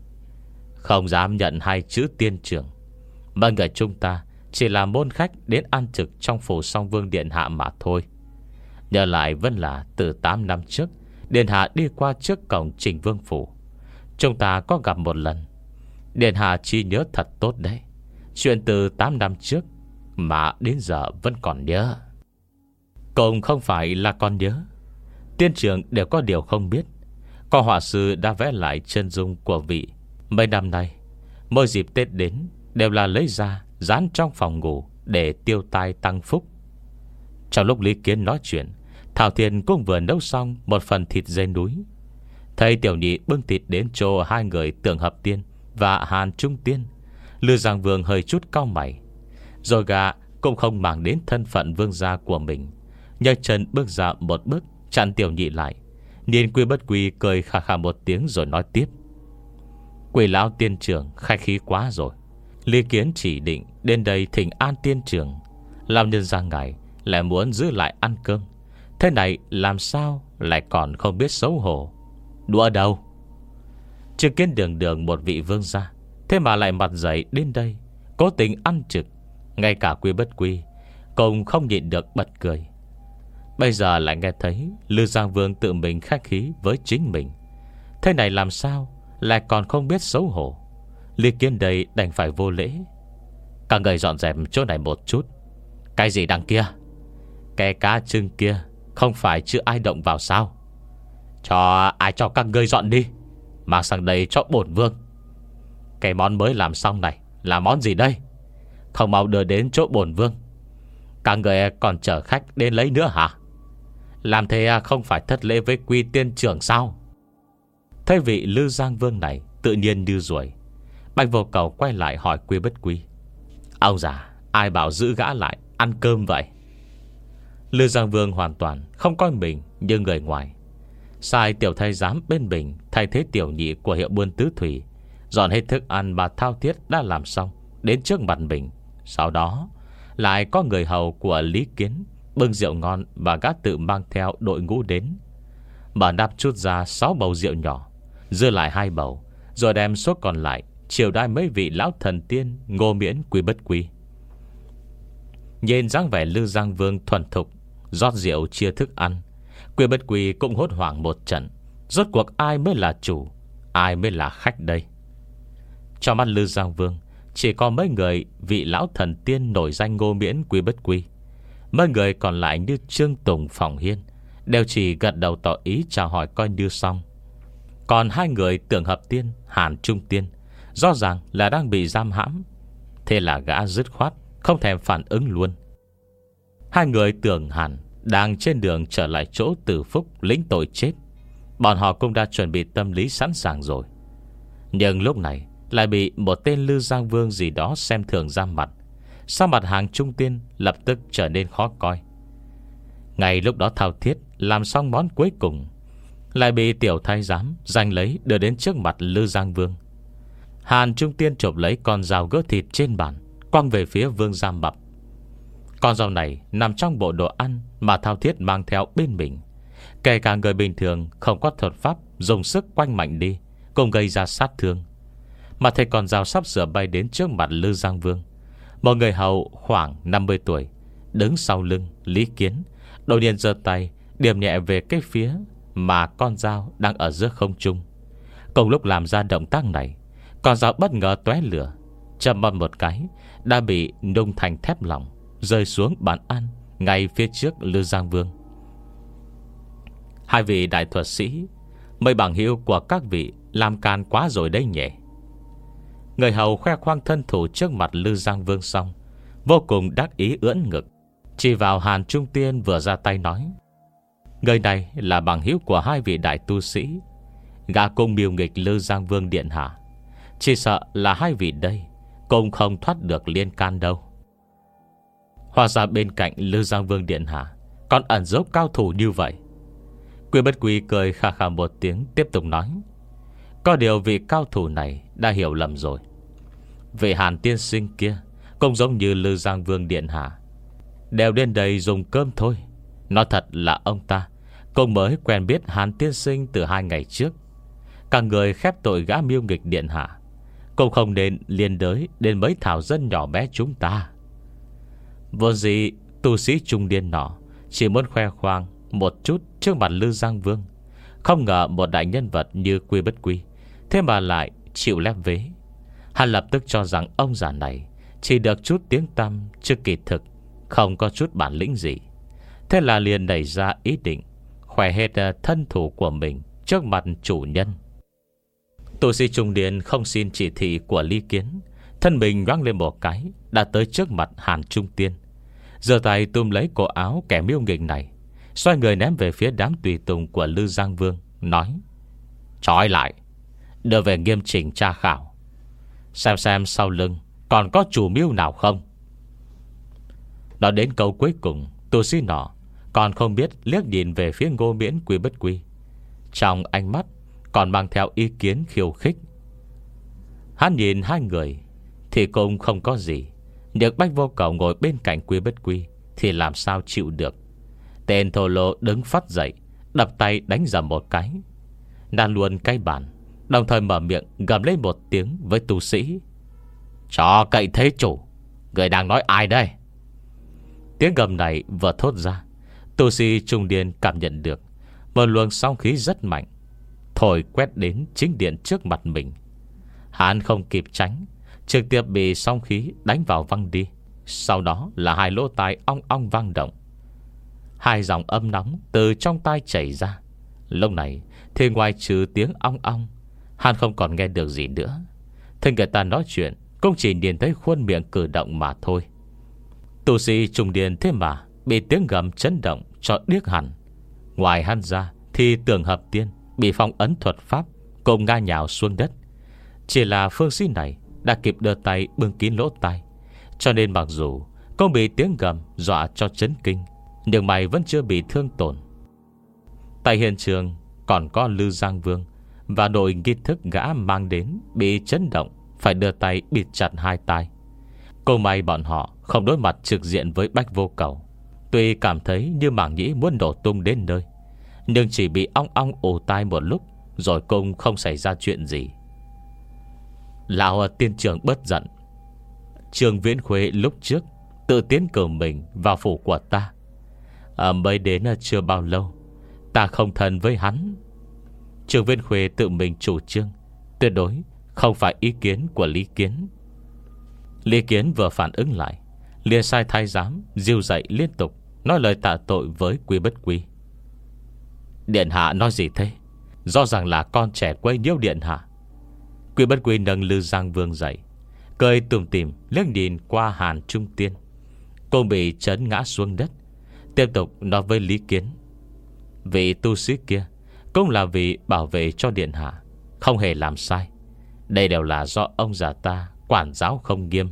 không dám nhận hai chữ tiên trưởng, mọi người chúng ta chỉ là môn khách đến ăn trực trong phủ Song Vương Điện Hạ mà thôi. Nhớ lại vẫn là từ tám năm trước Điện Hạ đi qua trước cổng Trình Vương phủ, chúng ta có gặp một lần. Điện Hạ chỉ nhớ thật tốt đấy. Chuyện từ tám năm trước mà đến giờ vẫn còn nhớ. Cũng không phải là còn nhớ, tiên trưởng đều có điều không biết. Có họa sư đã vẽ lại chân dung của vị. Mấy năm nay mỗi dịp Tết đến đều là lấy ra dán trong phòng ngủ để tiêu tai tăng phúc. Trong lúc Lý Kiến nói chuyện, Thảo Thiên cũng vừa nấu xong một phần thịt dê núi. Thấy tiểu nhị bưng thịt đến cho hai người Tưởng Hợp Tiên và Hàn Trung Tiên, Lư Giang Vương hơi chút cau mày. Rồi gã cũng không mang đến thân phận vương gia của mình, nhấc chân bước ra một bước chặn tiểu nhị lại. Nhìn Quy Bất Quy cười khà khà một tiếng rồi nói tiếp: Quỷ lão tiên trưởng khách khí quá rồi. Lý Kiến chỉ định đến đây thỉnh an tiên trưởng, làm nhân ra ngài lại muốn giữ lại ăn cơm. Thế này làm sao lại còn không biết xấu hổ. Đùa đâu, chứng kiến đường đường một vị vương gia, thế mà lại mặt dậy đến đây cố tình ăn trực. Ngay cả Quy Bất Quy cũng không nhịn được bật cười. Bây giờ lại nghe thấy Lư Giang Vương tự mình khách khí với chính mình, thế này làm sao lại còn không biết xấu hổ. Lý Kiến đây đành phải vô lễ: các người dọn dẹp chỗ này một chút. Cái gì đằng kia? Cái cá trưng kia không phải chưa ai động vào sao? Cho ai cho các ngươi dọn đi, mang sang đây cho bổn vương. Cái món mới làm xong này là món gì đây? Không mau đưa đến chỗ bổn vương. Các người còn chở khách đến lấy nữa hả? Làm thế không phải thất lễ với Quy tiên trưởng sao? Thấy vị Lư Giang Vương này tự nhiên như ruồi, Bạch Vô Cầu quay lại hỏi Quy Bất Quy: ông già, ai bảo giữ gã lại ăn cơm vậy? Lư Giang Vương hoàn toàn không coi mình như người ngoài, sai tiểu thái giám bên mình thay thế tiểu nhị của hiệu buôn tứ thủy, dọn hết thức ăn mà Thao Thiết đã làm xong đến trước mặt mình. Sau đó lại có người hầu của Lý Kiến bưng rượu ngon và gã tự mang theo đội ngũ đến. Mở nắp chút ra sáu bầu rượu nhỏ, dư lại hai bầu, rồi đem số còn lại chiều đãi mấy vị lão thần tiên Ngô Miễn, Quy Bất Quy. Nhìn dáng vẻ Lư Giang Vương thuần thục rót rượu chia thức ăn, Quy Bất Quy cũng hốt hoảng một trận. Rốt cuộc ai mới là chủ, ai mới là khách đây? Trong mắt Lư Giang Vương chỉ có mấy người vị lão thần tiên nổi danh Ngô Miễn, Quy Bất Quy. Mấy người còn lại như Trương Tùng, Phòng Hiên đều chỉ gật đầu tỏ ý chào hỏi coi như xong. Còn hai người Tưởng Hợp Tiên, Hàn Trung Tiên rõ ràng là đang bị giam hãm, thế là gã dứt khoát không thèm phản ứng luôn. Hai người Tưởng Hàn đang trên đường trở lại chỗ Tử Phúc lĩnh tội chết. Bọn họ cũng đã chuẩn bị tâm lý sẵn sàng rồi, nhưng lúc này lại bị một tên Lư Giang Vương gì đó xem thường ra mặt. Sao mặt Hàng Trung Tiên lập tức trở nên khó coi. Ngay lúc đó Thao Thiết làm xong món cuối cùng, lại bị tiểu thái giám giành lấy đưa đến trước mặt Lư Giang Vương. Hàn Trung Tiên chộp lấy con dao gỡ thịt trên bàn, quăng về phía Vương Gia Mập. Con dao này nằm trong bộ đồ ăn mà Thao Thiết mang theo bên mình. Kể cả người bình thường không có thuật pháp dùng sức quanh mạnh đi cũng gây ra sát thương. Mà thấy con dao sắp sửa bay đến trước mặt Lư Giang Vương, một người hầu khoảng năm mươi tuổi đứng sau lưng Lý Kiến đột nhiên giơ tay điểm nhẹ về cái phía mà con dao đang ở giữa không trung. Cùng lúc làm ra động tác này, Con dao bất ngờ tóe lửa, châm bom một cái đã bị nung thành thép lỏng, rơi xuống bàn ăn ngay phía trước Lư Giang Vương. Hai vị đại thuật sĩ, mấy bằng hữu của các vị làm can quá rồi đấy nhỉ. Người hầu khoe khoang thân thủ trước mặt Lư Giang Vương xong, vô cùng đắc ý ưỡn ngực, chỉ vào Hàn Trung Tiên vừa ra tay nói: người này là bằng hữu của hai vị đại tu sĩ, gã cùng miêu nghịch Lư Giang Vương điện hạ. Chỉ sợ là hai vị đây cùng không thoát được liên can đâu. Hóa ra bên cạnh Lư Giang Vương điện hạ còn ẩn giấu cao thủ như vậy. Quy Bất Quy cười khà khà một tiếng, tiếp tục nói: có điều vị cao thủ này đã hiểu lầm rồi. Vị Hàn tiên sinh kia cũng giống như Lư Giang Vương điện hạ, đều đến đây dùng cơm thôi. Nói thật là ông ta cũng mới quen biết Hàn tiên sinh từ hai ngày trước. Cả người khép tội gã miêu nghịch điện hạ, cũng không nên liên đới đến mấy thảo dân nhỏ bé chúng ta. Vô gì tu sĩ trung niên nọ chỉ muốn khoe khoang một chút trước mặt Lư Giang Vương, không ngờ một đại nhân vật như Quy Bất Quy thế mà lại chịu lép vế. Hắn lập tức cho rằng ông già này chỉ được chút tiếng tăm, chứ kỳ thực không có chút bản lĩnh gì. Thế là liền nảy ra ý định khỏe hết thân thủ của mình trước mặt chủ nhân. Tu sĩ trung niên không xin chỉ thị của Lý Kiến, thân mình nhoáng lên một cái đã tới trước mặt Hàn Trung Tiên, giơ tay túm lấy cổ áo kẻ miêu nghịch này, xoay người ném về phía đám tùy tùng của Lư Giang Vương, nói: trói lại, đưa về nghiêm chỉnh tra khảo, xem xem sau lưng còn có chủ mưu nào không. Nói đến câu cuối cùng, tu sĩ nọ còn không biết liếc nhìn về phía Ngô Miễn Quy Bất Quy, trong ánh mắt còn mang theo ý kiến khiêu khích. Hắn nhìn hai người thì cũng không có gì, nhưng Bách Vô Cầu ngồi bên cạnh Quy Bất Quy thì làm sao chịu được. Tên thô lỗ đứng phát dậy, đập tay đánh dầm một cái, đàn luôn cái bàn, đồng thời mở miệng gầm lên một tiếng với tu sĩ: cho cậy thế chủ, người đang nói ai đây? Tiếng gầm này vừa thốt ra, tu sĩ trung niên cảm nhận được một luồng sóng khí rất mạnh thổi quét đến chính điện trước mặt mình. Hắn không kịp tránh, trực tiếp bị sóng khí đánh vào văng đi. Sau đó là hai lỗ tai ong ong vang động, hai dòng âm nóng từ trong tai chảy ra. Lúc này thì ngoài trừ tiếng ong ong, hắn không còn nghe được gì nữa. Thế người ta nói chuyện cũng chỉ nhìn thấy khuôn miệng cử động mà thôi. Tu sĩ trùng điền thế mà bị tiếng gầm chấn động cho điếc hẳn. Ngoài hắn ra thì Tường Hợp Tiên bị phong ấn thuật pháp cùng ngã nhào xuống đất. Chỉ là phương sĩ này đã kịp đưa tay bưng kín lỗ tai, cho nên mặc dù cũng bị tiếng gầm dọa cho chấn kinh, nhưng mày vẫn chưa bị thương tổn. Tại hiện trường còn có Lư Giang Vương và đội nghi thức gã mang đến bị chấn động, phải đưa tay bịt chặt hai tai. Cô may bọn họ không đối mặt trực diện với Bách Vô Cầu. Tuy cảm thấy như mảng nhĩ muốn nổ tung đến nơi, nhưng chỉ bị ong ong ù tai một lúc, rồi cũng không xảy ra chuyện gì. Lão tiên trưởng bớt giận. Trương Viễn Khuê lúc trước tự tiến cử mình vào phủ của ta, à, mới đến chưa bao lâu, ta không thân với hắn. Trương Viễn Khuê tự mình chủ trương, tuyệt đối không phải ý kiến của Lý Kiến. Lý Kiến vừa phản ứng lại, liền sai thái giám diêu dậy liên tục nói lời tạ tội với Quy Bất Quy. Điện hạ nói gì thế? Rõ ràng là con trẻ quấy nhiễu điện hạ. Quy Bất Quy nâng Lư Giang Vương dậy, cười tủm tỉm liếc nhìn qua Hàn Trung Tiên. Cô bị chấn ngã xuống đất, tiếp tục nói với Lý Kiến: vị tu sĩ kia cũng là vì bảo vệ cho điện hạ, không hề làm sai. Đây đều là do ông già ta quản giáo không nghiêm.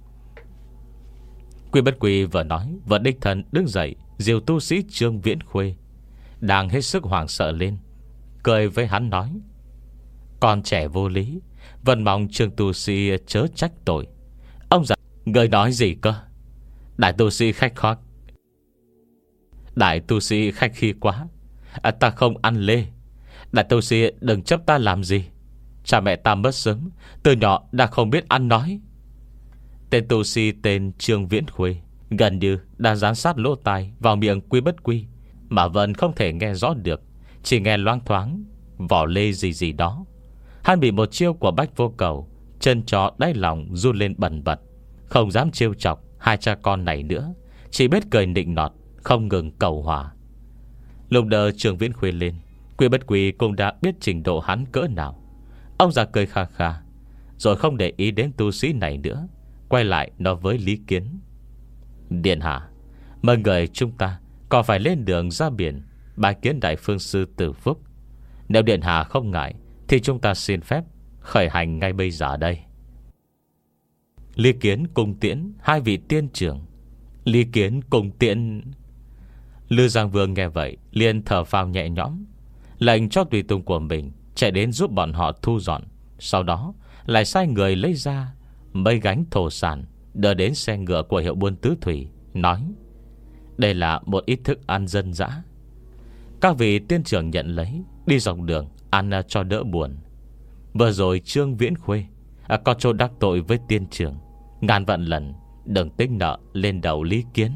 Quy Bất Quy vừa nói vừa đích thân đứng dậy diều tu sĩ Trương Viễn Khuê, đang hết sức hoảng sợ lên, cười với hắn nói: con trẻ vô lý, vẫn mong Trương tu sĩ chớ trách tội. Ông già, người nói gì cơ? Đại tu sĩ khách khoác Đại tu sĩ khách khi quá, à, ta không ăn lê. Đại tu sĩ đừng chấp ta làm gì. Cha mẹ ta mất sớm, từ nhỏ đã không biết ăn nói. Tên tu sĩ tên Trương Viễn Khuê gần như đã dán sát lỗ tai vào miệng Quy Bất Quy, mà vẫn không thể nghe rõ được, chỉ nghe loáng thoáng vỏ lê gì gì đó. Hắn bị một chiêu của Bách Vô Cầu Chân chó đáy lòng run lên bần bật, không dám trêu chọc hai cha con này nữa, chỉ biết cười nịnh nọt, không ngừng cầu hòa. Lúc đợi Trương Viễn Khuê lên, Quy Bất Quy cũng đã biết trình độ hắn cỡ nào. Ông già cười kha kha, rồi không để ý đến tu sĩ này nữa, quay lại nói với Lý Kiến: Điện hạ, mời người chúng ta còn phải lên đường ra biển bái kiến Đại Phương Sư Tử Phúc. Nếu điện hạ không ngại thì chúng ta xin phép khởi hành ngay bây giờ đây. Lý Kiến cùng tiễn hai vị tiên trưởng. Lý Kiến cùng tiễn. Lư Giang Vương nghe vậy liền thở phào nhẹ nhõm, lệnh cho tùy tùng của mình chạy đến giúp bọn họ thu dọn. Sau đó lại sai người lấy ra mấy gánh thổ sản đưa đến xe ngựa của hiệu buôn tứ thủy, nói: Đây là một ít thức ăn dân dã. Các vị tiên trưởng nhận lấy, đi dọc đường ăn cho đỡ buồn. Vừa rồi Trương Viễn Khuê à, có chỗ đắc tội với tiên trưởng, ngàn vạn lần đừng tính nợ lên đầu Lý Kiến.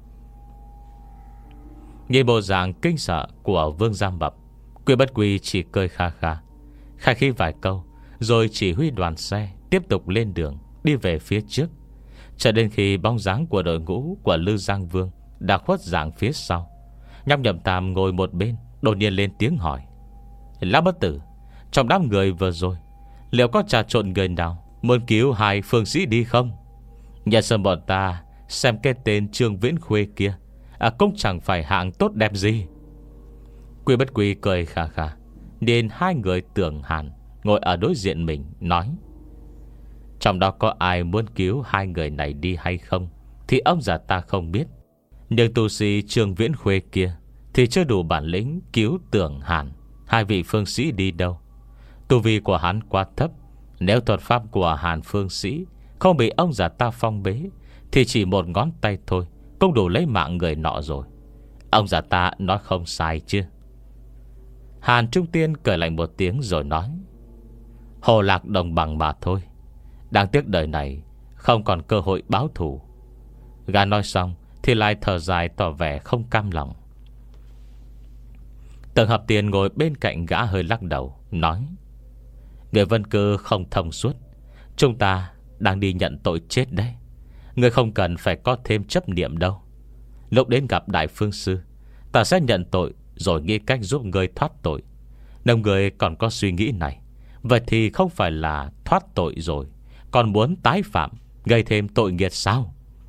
Nhìn bộ dạng kinh sợ của Vương Giang Mập, Quy Bất Quy chỉ cười kha kha, khai khí vài câu, rồi chỉ huy đoàn xe tiếp tục lên đường, đi về phía trước, cho đến khi bóng dáng của đội ngũ của Lư Giang Vương đã khuất dạng phía sau. Nhóc Nhậm Tam ngồi một bên đột nhiên lên tiếng hỏi: Lão Bất Tử, trong đám người vừa rồi liệu có trà trộn người nào muốn cứu hai phương sĩ đi không? Nhà sân bọn ta xem cái tên Trương Viễn Khuê kia à, cũng chẳng phải hạng tốt đẹp gì. Quy Bất Quy cười khà khà, nên hai người Tưởng Hàn ngồi ở đối diện mình nói: Trong đó có ai muốn cứu hai người này đi hay không thì ông già ta không biết, nhưng tu sĩ Trương Viễn Khuê kia thì chưa đủ bản lĩnh cứu Tưởng Hàn hai vị phương sĩ đi đâu. Tu vi của hắn quá thấp, nếu thuật pháp của Hàn phương sĩ không bị ông già ta phong bế thì chỉ một ngón tay thôi cũng đủ lấy mạng người nọ rồi. Ông già ta nói không sai chứ? Hàn Trung Tiên cười lạnh một tiếng rồi nói: Hồ lạc đồng bằng mà thôi, đáng tiếc đời này không còn cơ hội báo thù. Gã nói xong thì lại thở dài tỏ vẻ không cam lòng. Tưởng Hợp Tiền ngồi bên cạnh gã hơi lắc đầu, nói: Người Vân Cư không thông suốt, chúng ta đang đi nhận tội chết đấy. Người không cần phải có thêm chấp niệm đâu. Lúc đến gặp Đại Phương Sư, ta sẽ nhận tội rồi nghĩ cách giúp người thoát tội. Nếu người còn có suy nghĩ này, vậy thì không phải là thoát tội rồi, còn muốn tái phạm, gây thêm tội nghiệt sao?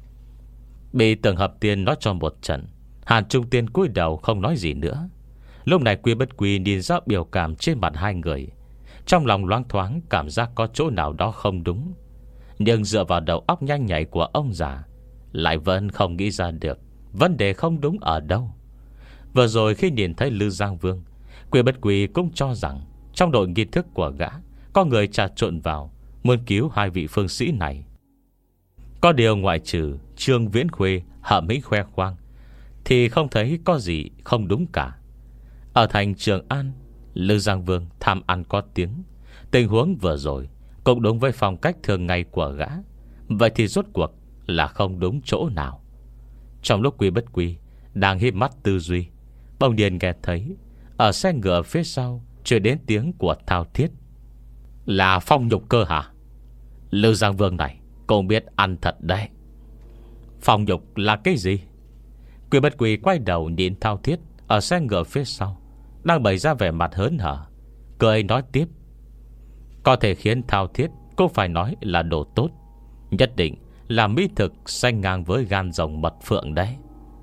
Bị Tưởng Hợp Tiên nói cho một trận, Hàn Trung Tiên cúi đầu không nói gì nữa. Lúc này Quy Bất Quy nhìn rõ biểu cảm trên mặt hai người, trong lòng loáng thoáng cảm giác có chỗ nào đó không đúng. Nhưng dựa vào đầu óc nhanh nhạy của ông già, lại vẫn không nghĩ ra được vấn đề không đúng ở đâu. Vừa rồi khi nhìn thấy Lư Giang Vương, Quy Bất Quy cũng cho rằng trong đội nghi thức của gã có người trà trộn vào, muốn cứu hai vị phương sĩ này. Có điều ngoại trừ Trương Viễn Khuê hậm hĩnh khoe khoang thì không thấy có gì không đúng cả. Ở thành Trường An, Lư Giang Vương tham ăn có tiếng. Tình huống vừa rồi cũng đúng với phong cách thường ngày của gã. Vậy thì rốt cuộc là không đúng chỗ nào? Trong lúc Quy Bất Quy đang híp mắt tư duy, bỗng nhiên nghe thấy ở xe ngựa phía sau truyền đến tiếng của thao thiết: Là Phong Nhục cơ hả? Lư Giang Vương này cũng biết ăn thật đấy. Phong Nhục là cái gì? Quy Bất Quy quay đầu nhìn thao thiết ở xe ngựa phía sau, đang bày ra vẻ mặt hớn hở, cười nói tiếp: Có thể khiến thao thiết cũng phải nói là đồ tốt, nhất định là mỹ thực sánh ngang với gan rồng mật phượng đấy.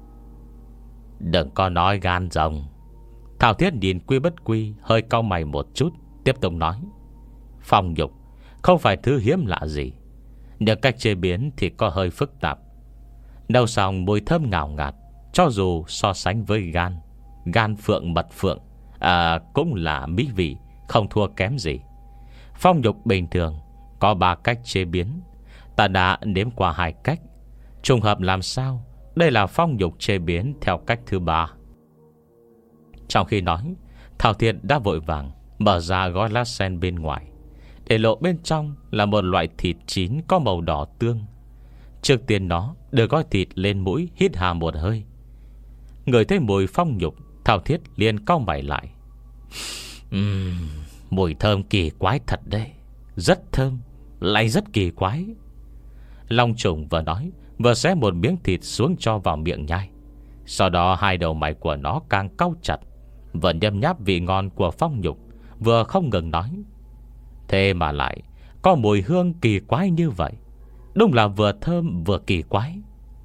Đừng có nói gan rồng. Thao thiết nhìn Quy Bất Quy hơi cau mày một chút, tiếp tục nói: Phong Nhục không phải thứ hiếm lạ gì, nhưng cách chế biến thì có hơi phức tạp. Nấu xong mùi thơm ngào ngạt, cho dù so sánh với gan Gan phượng mật phượng à, cũng là mỹ vị, không thua kém gì. Phong Nhục bình thường có ba cách chế biến, ta đã nếm qua hai cách. Trùng hợp làm sao đây là Phong Nhục chế biến theo cách thứ ba? Trong khi nói, Thảo Thiện đã vội vàng mở ra gói lá sen bên ngoài, để lộ bên trong là một loại thịt chín có màu đỏ tương. Trước tiên nó đưa gói thịt lên mũi, hít hà một hơi. Người thấy mùi Phong Nhục, Thảo Thiết liền cau mày lại. uhm, Mùi thơm kỳ quái thật đấy, rất thơm, lại rất kỳ quái. Long trùng vừa nói, vừa xé một miếng thịt xuống cho vào miệng nhai. Sau đó hai đầu mày của nó càng cau chặt, vừa nhấm nháp vị ngon của phong nhục, vừa không ngừng nói: thế mà lại có mùi hương kỳ quái như vậy, đúng là vừa thơm vừa kỳ quái.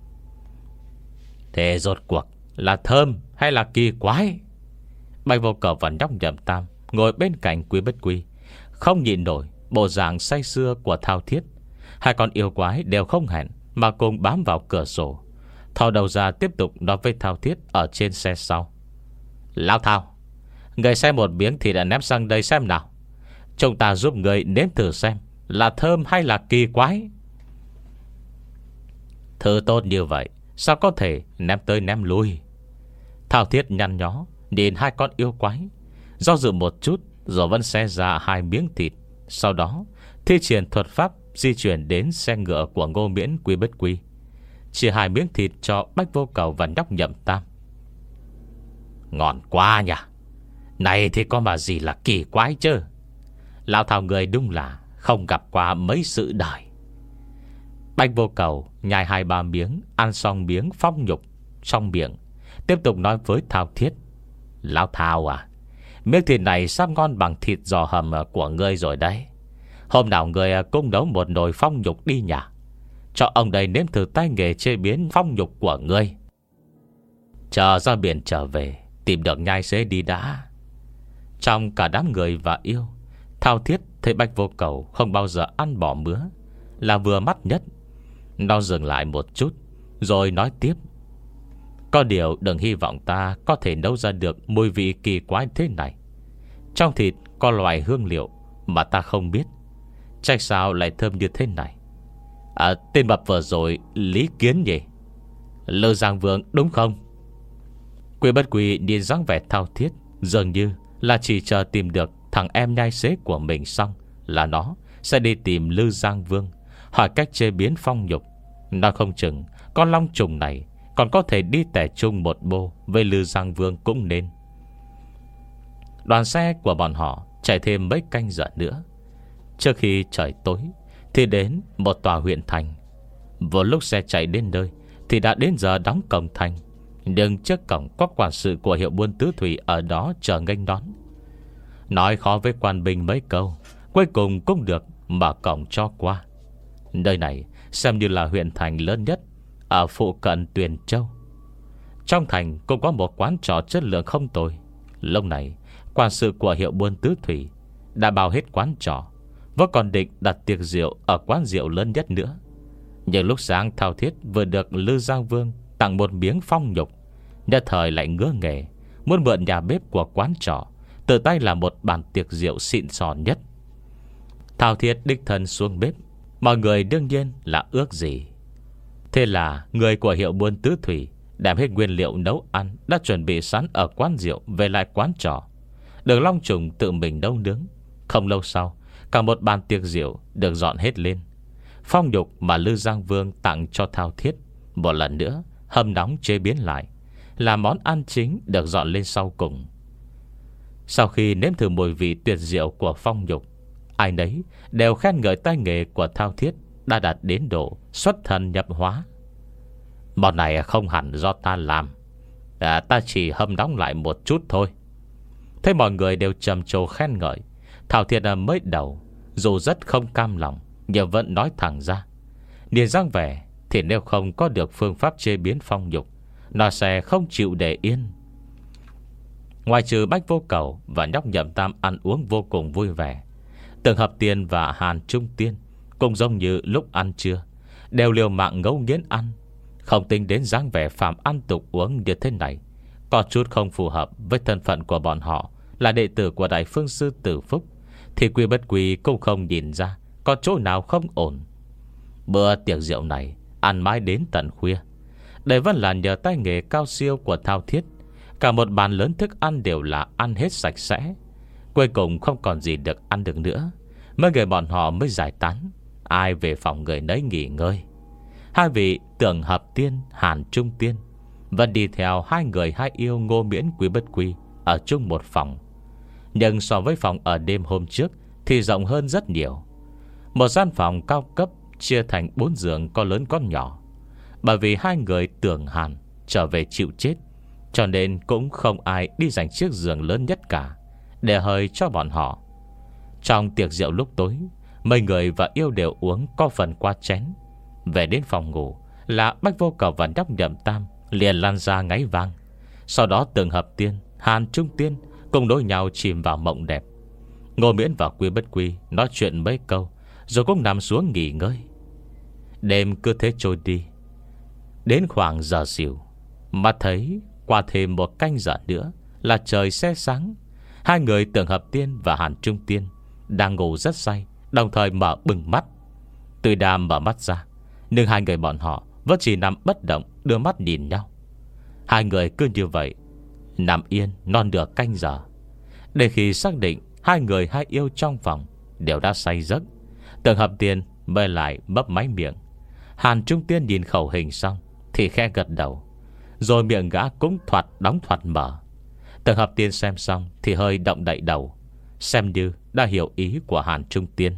Thế rốt cuộc là thơm hay là kỳ quái? Bạch Vô Cầu và nhóc Nhậm Tam ngồi bên cạnh Quý Bất Quy, không nhịn nổi bộ dạng say sưa của Thao Thiết. Hai con yêu quái đều không hẹn mà cùng bám vào cửa sổ, thò đầu ra tiếp tục nói với Thao Thiết ở trên xe sau: Lão Thao, người xem một miếng thịt đã ném sang đây xem nào. Chúng ta giúp người nếm thử xem là thơm hay là kỳ quái. Thứ tốt như vậy sao có thể ném tới ném lui? Thao Thiết nhăn nhó nhìn hai con yêu quái, do dự một chút rồi vẫn xé ra hai miếng thịt. Sau đó thi triển thuật pháp di chuyển đến xe ngựa của Ngô Miễn Quý Bất Quy, chia hai miếng thịt cho Bách Vô Cầu và nhóc Nhậm Tam. Ngon quá nhỉ. Này thì có mà gì là kỳ quái chứ. Lão Thảo người đúng là không gặp qua mấy sự đời. Bách Vô Cầu nhai hai ba miếng, ăn xong miếng phong nhục trong miệng, tiếp tục nói với Thao Thiết: Lão Thao à, miếng thịt này sắp ngon bằng thịt giò hầm của ngươi rồi đấy. Hôm nào ngươi cũng nấu một nồi phong nhục đi nhỉ, cho ông đây nếm thử tay nghề chế biến phong nhục của ngươi. Chờ ra biển trở về tìm được nhai xế đi đã. Trong cả đám người và yêu, Thao Thiết thấy Bách Vô Cầu không bao giờ ăn bỏ mứa là vừa mắt nhất. Nó dừng lại một chút rồi nói tiếp: có điều đừng hy vọng ta có thể nấu ra được mùi vị kỳ quái thế này. Trong thịt có loài hương liệu mà ta không biết, chắc sao lại thơm như thế này. À, tên mập vừa rồi Lý Kiến nhỉ? Lư Giang Vương đúng không? Quý Bất Quy nhìn dáng vẻ Thao Thiết, dường như là chỉ chờ tìm được thằng em nhai xế của mình xong là nó sẽ đi tìm Lư Giang Vương hỏi cách chế biến phong nhục. Nó không chừng con long trùng này còn có thể đi tẻ chung một bô với Lư Giang Vương cũng nên. Đoàn xe của bọn họ chạy thêm mấy canh giờ nữa. Trước khi trời tối thì đến một tòa huyện thành. Vừa lúc xe chạy đến nơi thì đã đến giờ đóng cổng thành. Nhưng trước cổng có quản sự của hiệu buôn tứ thủy ở đó chờ nghênh đón. Nói khó với quan binh mấy câu, cuối cùng cũng được mở cổng cho qua. Nơi này xem như là huyện thành lớn nhất ở phụ cận Tuyền Châu. Trong thành cũng có một quán trọ chất lượng không tồi. Lúc này quản sự của hiệu buôn tứ thủy đã bao hết quán trọ, vẫn còn định đặt tiệc rượu ở quán rượu lớn nhất nữa. Nhưng lúc sáng Thao Thiết vừa được Lư Giang Vương tặng một miếng phong nhục, nhất thời lại ngứa nghề, muốn mượn nhà bếp của quán trọ tự tay làm một bàn tiệc rượu xịn sò nhất. Thao Thiết đích thân xuống bếp, mọi người đương nhiên là ước gì. Thế là người của hiệu buôn tứ thủy đem hết nguyên liệu nấu ăn đã chuẩn bị sẵn ở quán rượu về lại quán trọ. Đường Long Trùng tự mình nấu nướng. Không lâu sau, cả một bàn tiệc rượu được dọn hết lên. Phong nhục mà Lư Giang Vương tặng cho Thao Thiết một lần nữa hâm nóng chế biến lại, là món ăn chính được dọn lên sau cùng. Sau khi nếm thử mùi vị tuyệt diệu của phong nhục, ai nấy đều khen ngợi tay nghề của Thao Thiết đã đạt đến độ xuất thần nhập hóa. Món này không hẳn do ta làm, à, ta chỉ hâm nóng lại một chút thôi. Thấy mọi người đều trầm trồ khen ngợi, Thao Thiết mới đầu dù rất không cam lòng nhưng vẫn nói thẳng ra. Nhìn dáng vẻ thì nếu không có được phương pháp chế biến phong nhục, nó sẽ không chịu để yên. Ngoài trừ Bách Vô Cầu và nhóc Nhậm Tam ăn uống vô cùng vui vẻ, Tưởng Hợp Tiên và Hàn Trung Tiên cũng giống như lúc ăn trưa, đều liều mạng ngấu nghiến ăn. Không tính đến dáng vẻ phàm ăn tục uống như thế này, có chút không phù hợp với thân phận của bọn họ là đệ tử của Đại Phương Sư Tử Phúc, thì Quy Bất Quy cũng không nhìn ra có chỗ nào không ổn. Bữa tiệc rượu này ăn mãi đến tận khuya. Đây vẫn là nhờ tay nghề cao siêu của Thao Thiết. Cả một bàn lớn thức ăn đều là ăn hết sạch sẽ. Cuối cùng không còn gì được ăn được nữa, mấy người bọn họ mới giải tán, ai về phòng người nấy nghỉ ngơi. Hai vị Tưởng Hợp Tiên, Hàn Trung Tiên vẫn đi theo hai người hai yêu Ngô Miễn Quý Bất Quy ở chung một phòng. Nhưng so với phòng ở đêm hôm trước thì rộng hơn rất nhiều. Một gian phòng cao cấp chia thành bốn giường có lớn có nhỏ. Bởi vì hai người tưởng Hàn trở về chịu chết, cho nên cũng không ai đi giành chiếc giường lớn nhất cả, để hơi cho bọn họ. Trong tiệc rượu lúc tối, mấy người và yêu đều uống có phần qua chén. Về đến phòng ngủ là Bách Vô Cầu và nhóc Nhậm Tam liền lan ra ngáy vang. Sau đó Tường Hợp Tiên, Hàn Trung Tiên cùng đối nhau chìm vào mộng đẹp. Ngô Miễn và Quy Bất Quy nói chuyện mấy câu rồi cũng nằm xuống nghỉ ngơi. Đêm cứ thế trôi đi. Đến khoảng giờ xỉu, mà thấy qua thêm một canh giờ nữa là trời sẽ sáng. Hai người Tường Hợp Tiên và Hàn Trung Tiên đang ngủ rất say, đồng thời mở bừng mắt. Tuy đã mở mắt ra, nhưng hai người bọn họ vẫn chỉ nằm bất động, đưa mắt nhìn nhau. Hai người cứ như vậy nằm yên non nửa canh giờ. Để khi xác định hai người hai yêu trong phòng đều đã say giấc, Tường Hợp Tiên mới lại mấp máy miệng. Hàn Trung Tiên nhìn khẩu hình xong thì khẽ gật đầu, rồi miệng gã cũng thoạt đóng thoạt mở. Tường Hợp Tiên xem xong thì hơi động đậy đầu, xem như đã hiểu ý của Hàn Trung Tiên.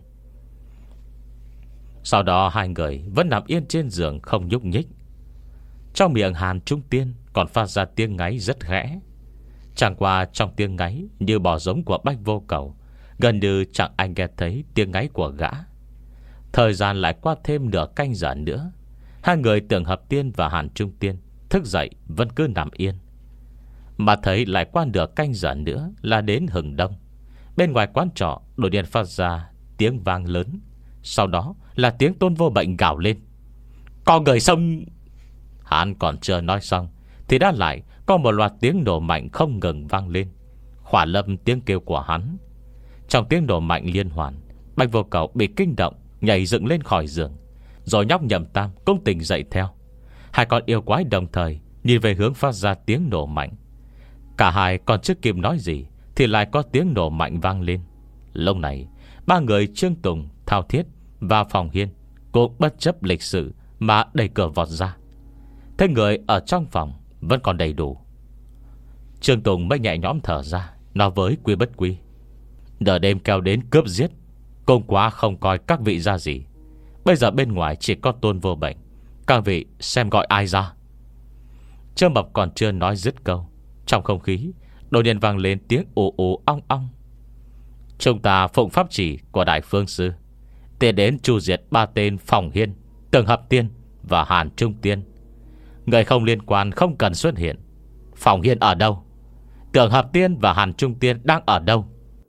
Sau đó hai người vẫn nằm yên trên giường không nhúc nhích. Trong miệng Hàn Trung Tiên còn phát ra tiếng ngáy rất khẽ. Chẳng qua trong tiếng ngáy như bò giống của Bách Vô Cầu, gần như chẳng ai nghe thấy tiếng ngáy của gã. Thời gian lại qua thêm nửa canh giờ nữa. Hai người Tường Hợp Tiên và Hàn Trung Tiên thức dậy vẫn cứ nằm yên. Mà thấy lại qua nửa canh giờ nữa là đến hừng đông. Bên ngoài quán trọ đột nhiên phát ra tiếng vang lớn. Sau đó là tiếng Tôn Vô Bệnh gào lên: "Có người xông!" Hắn còn chưa nói xong thì đã lại có một loạt tiếng nổ mạnh không ngừng vang lên, khỏa lâm tiếng kêu của hắn. Trong tiếng nổ mạnh liên hoàn, Bạch Vô Cầu bị kinh động, nhảy dựng lên khỏi giường. Rồi nhóc Nhậm Tam cũng tỉnh dậy theo. Hai con yêu quái đồng thời nhìn về hướng phát ra tiếng nổ mạnh. Cả hai còn chưa kịp nói gì thì lại có tiếng nổ mạnh vang lên. Lúc này ba người Trương Tùng, Thao Thiết và Phòng Hiên cũng bất chấp lịch sự mà đẩy cửa vọt ra. Thế người ở trong phòng vẫn còn đầy đủ. Trương Tùng mới nhẹ nhõm thở ra, nói với Quy Bất Quy: "Đợt đêm kéo đến cướp giết, cũng quá không coi các vị ra gì. Bây giờ bên ngoài chỉ có Tôn Vô Bệnh, các vị xem gọi ai ra." Trương Mập còn chưa nói dứt câu, trong không khí đột nhiên vang lên tiếng ù ù ong ong. "Chúng ta phụng pháp chỉ của Đại Phương Sư, tiến đến tru diệt ba tên Phòng Hiên, Tường Hợp Tiên và Hàn Trung Tiên. Người không liên quan không cần xuất hiện. Phòng Hiên ở đâu? Tường Hợp Tiên và Hàn Trung Tiên đang ở đâu?"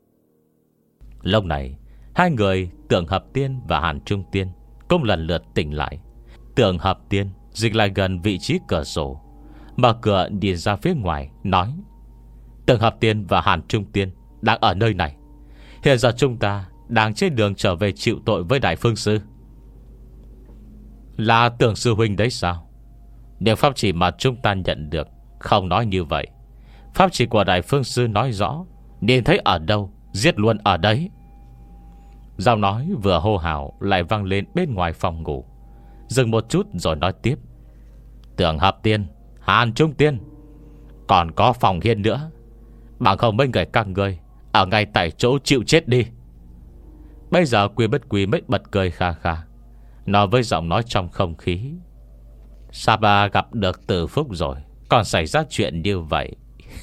Lúc này hai người Tường Hợp Tiên và Hàn Trung Tiên cũng lần lượt tỉnh lại. Tường Hợp Tiên dịch lại gần vị trí cửa sổ, mở cửa nhìn ra phía ngoài, nói: "Tường Hợp Tiên và Hàn Trung Tiên đang ở nơi này. Hiện giờ chúng ta đang trên đường trở về chịu tội với Đại Phương Sư." "Là Tưởng sư huynh đấy sao?" "Nếu pháp chỉ mà chúng ta nhận được không nói như vậy. Pháp chỉ của Đại Phương Sư nói rõ, nhìn thấy ở đâu giết luôn ở đấy." Giọng nói vừa hô hào lại vang lên bên ngoài phòng ngủ. Dừng một chút rồi nói tiếp: "Tường Hợp Tiên, Hàn Trung Tiên, còn có Phòng Hiên nữa. Bằng không mấy người các ngươi ở ngay tại chỗ chịu chết đi." Bây giờ Quy Bất Quy mới bật cười kha kha, nói với giọng nói trong không khí: "Sapa gặp được Từ Phúc rồi, còn xảy ra chuyện như vậy.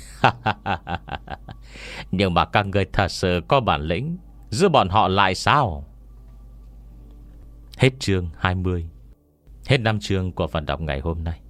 Nhưng mà các ngươi thật sự có bản lĩnh giữ bọn họ lại sao?" Hết chương hai mươi. Hết năm chương của phần đọc ngày hôm nay.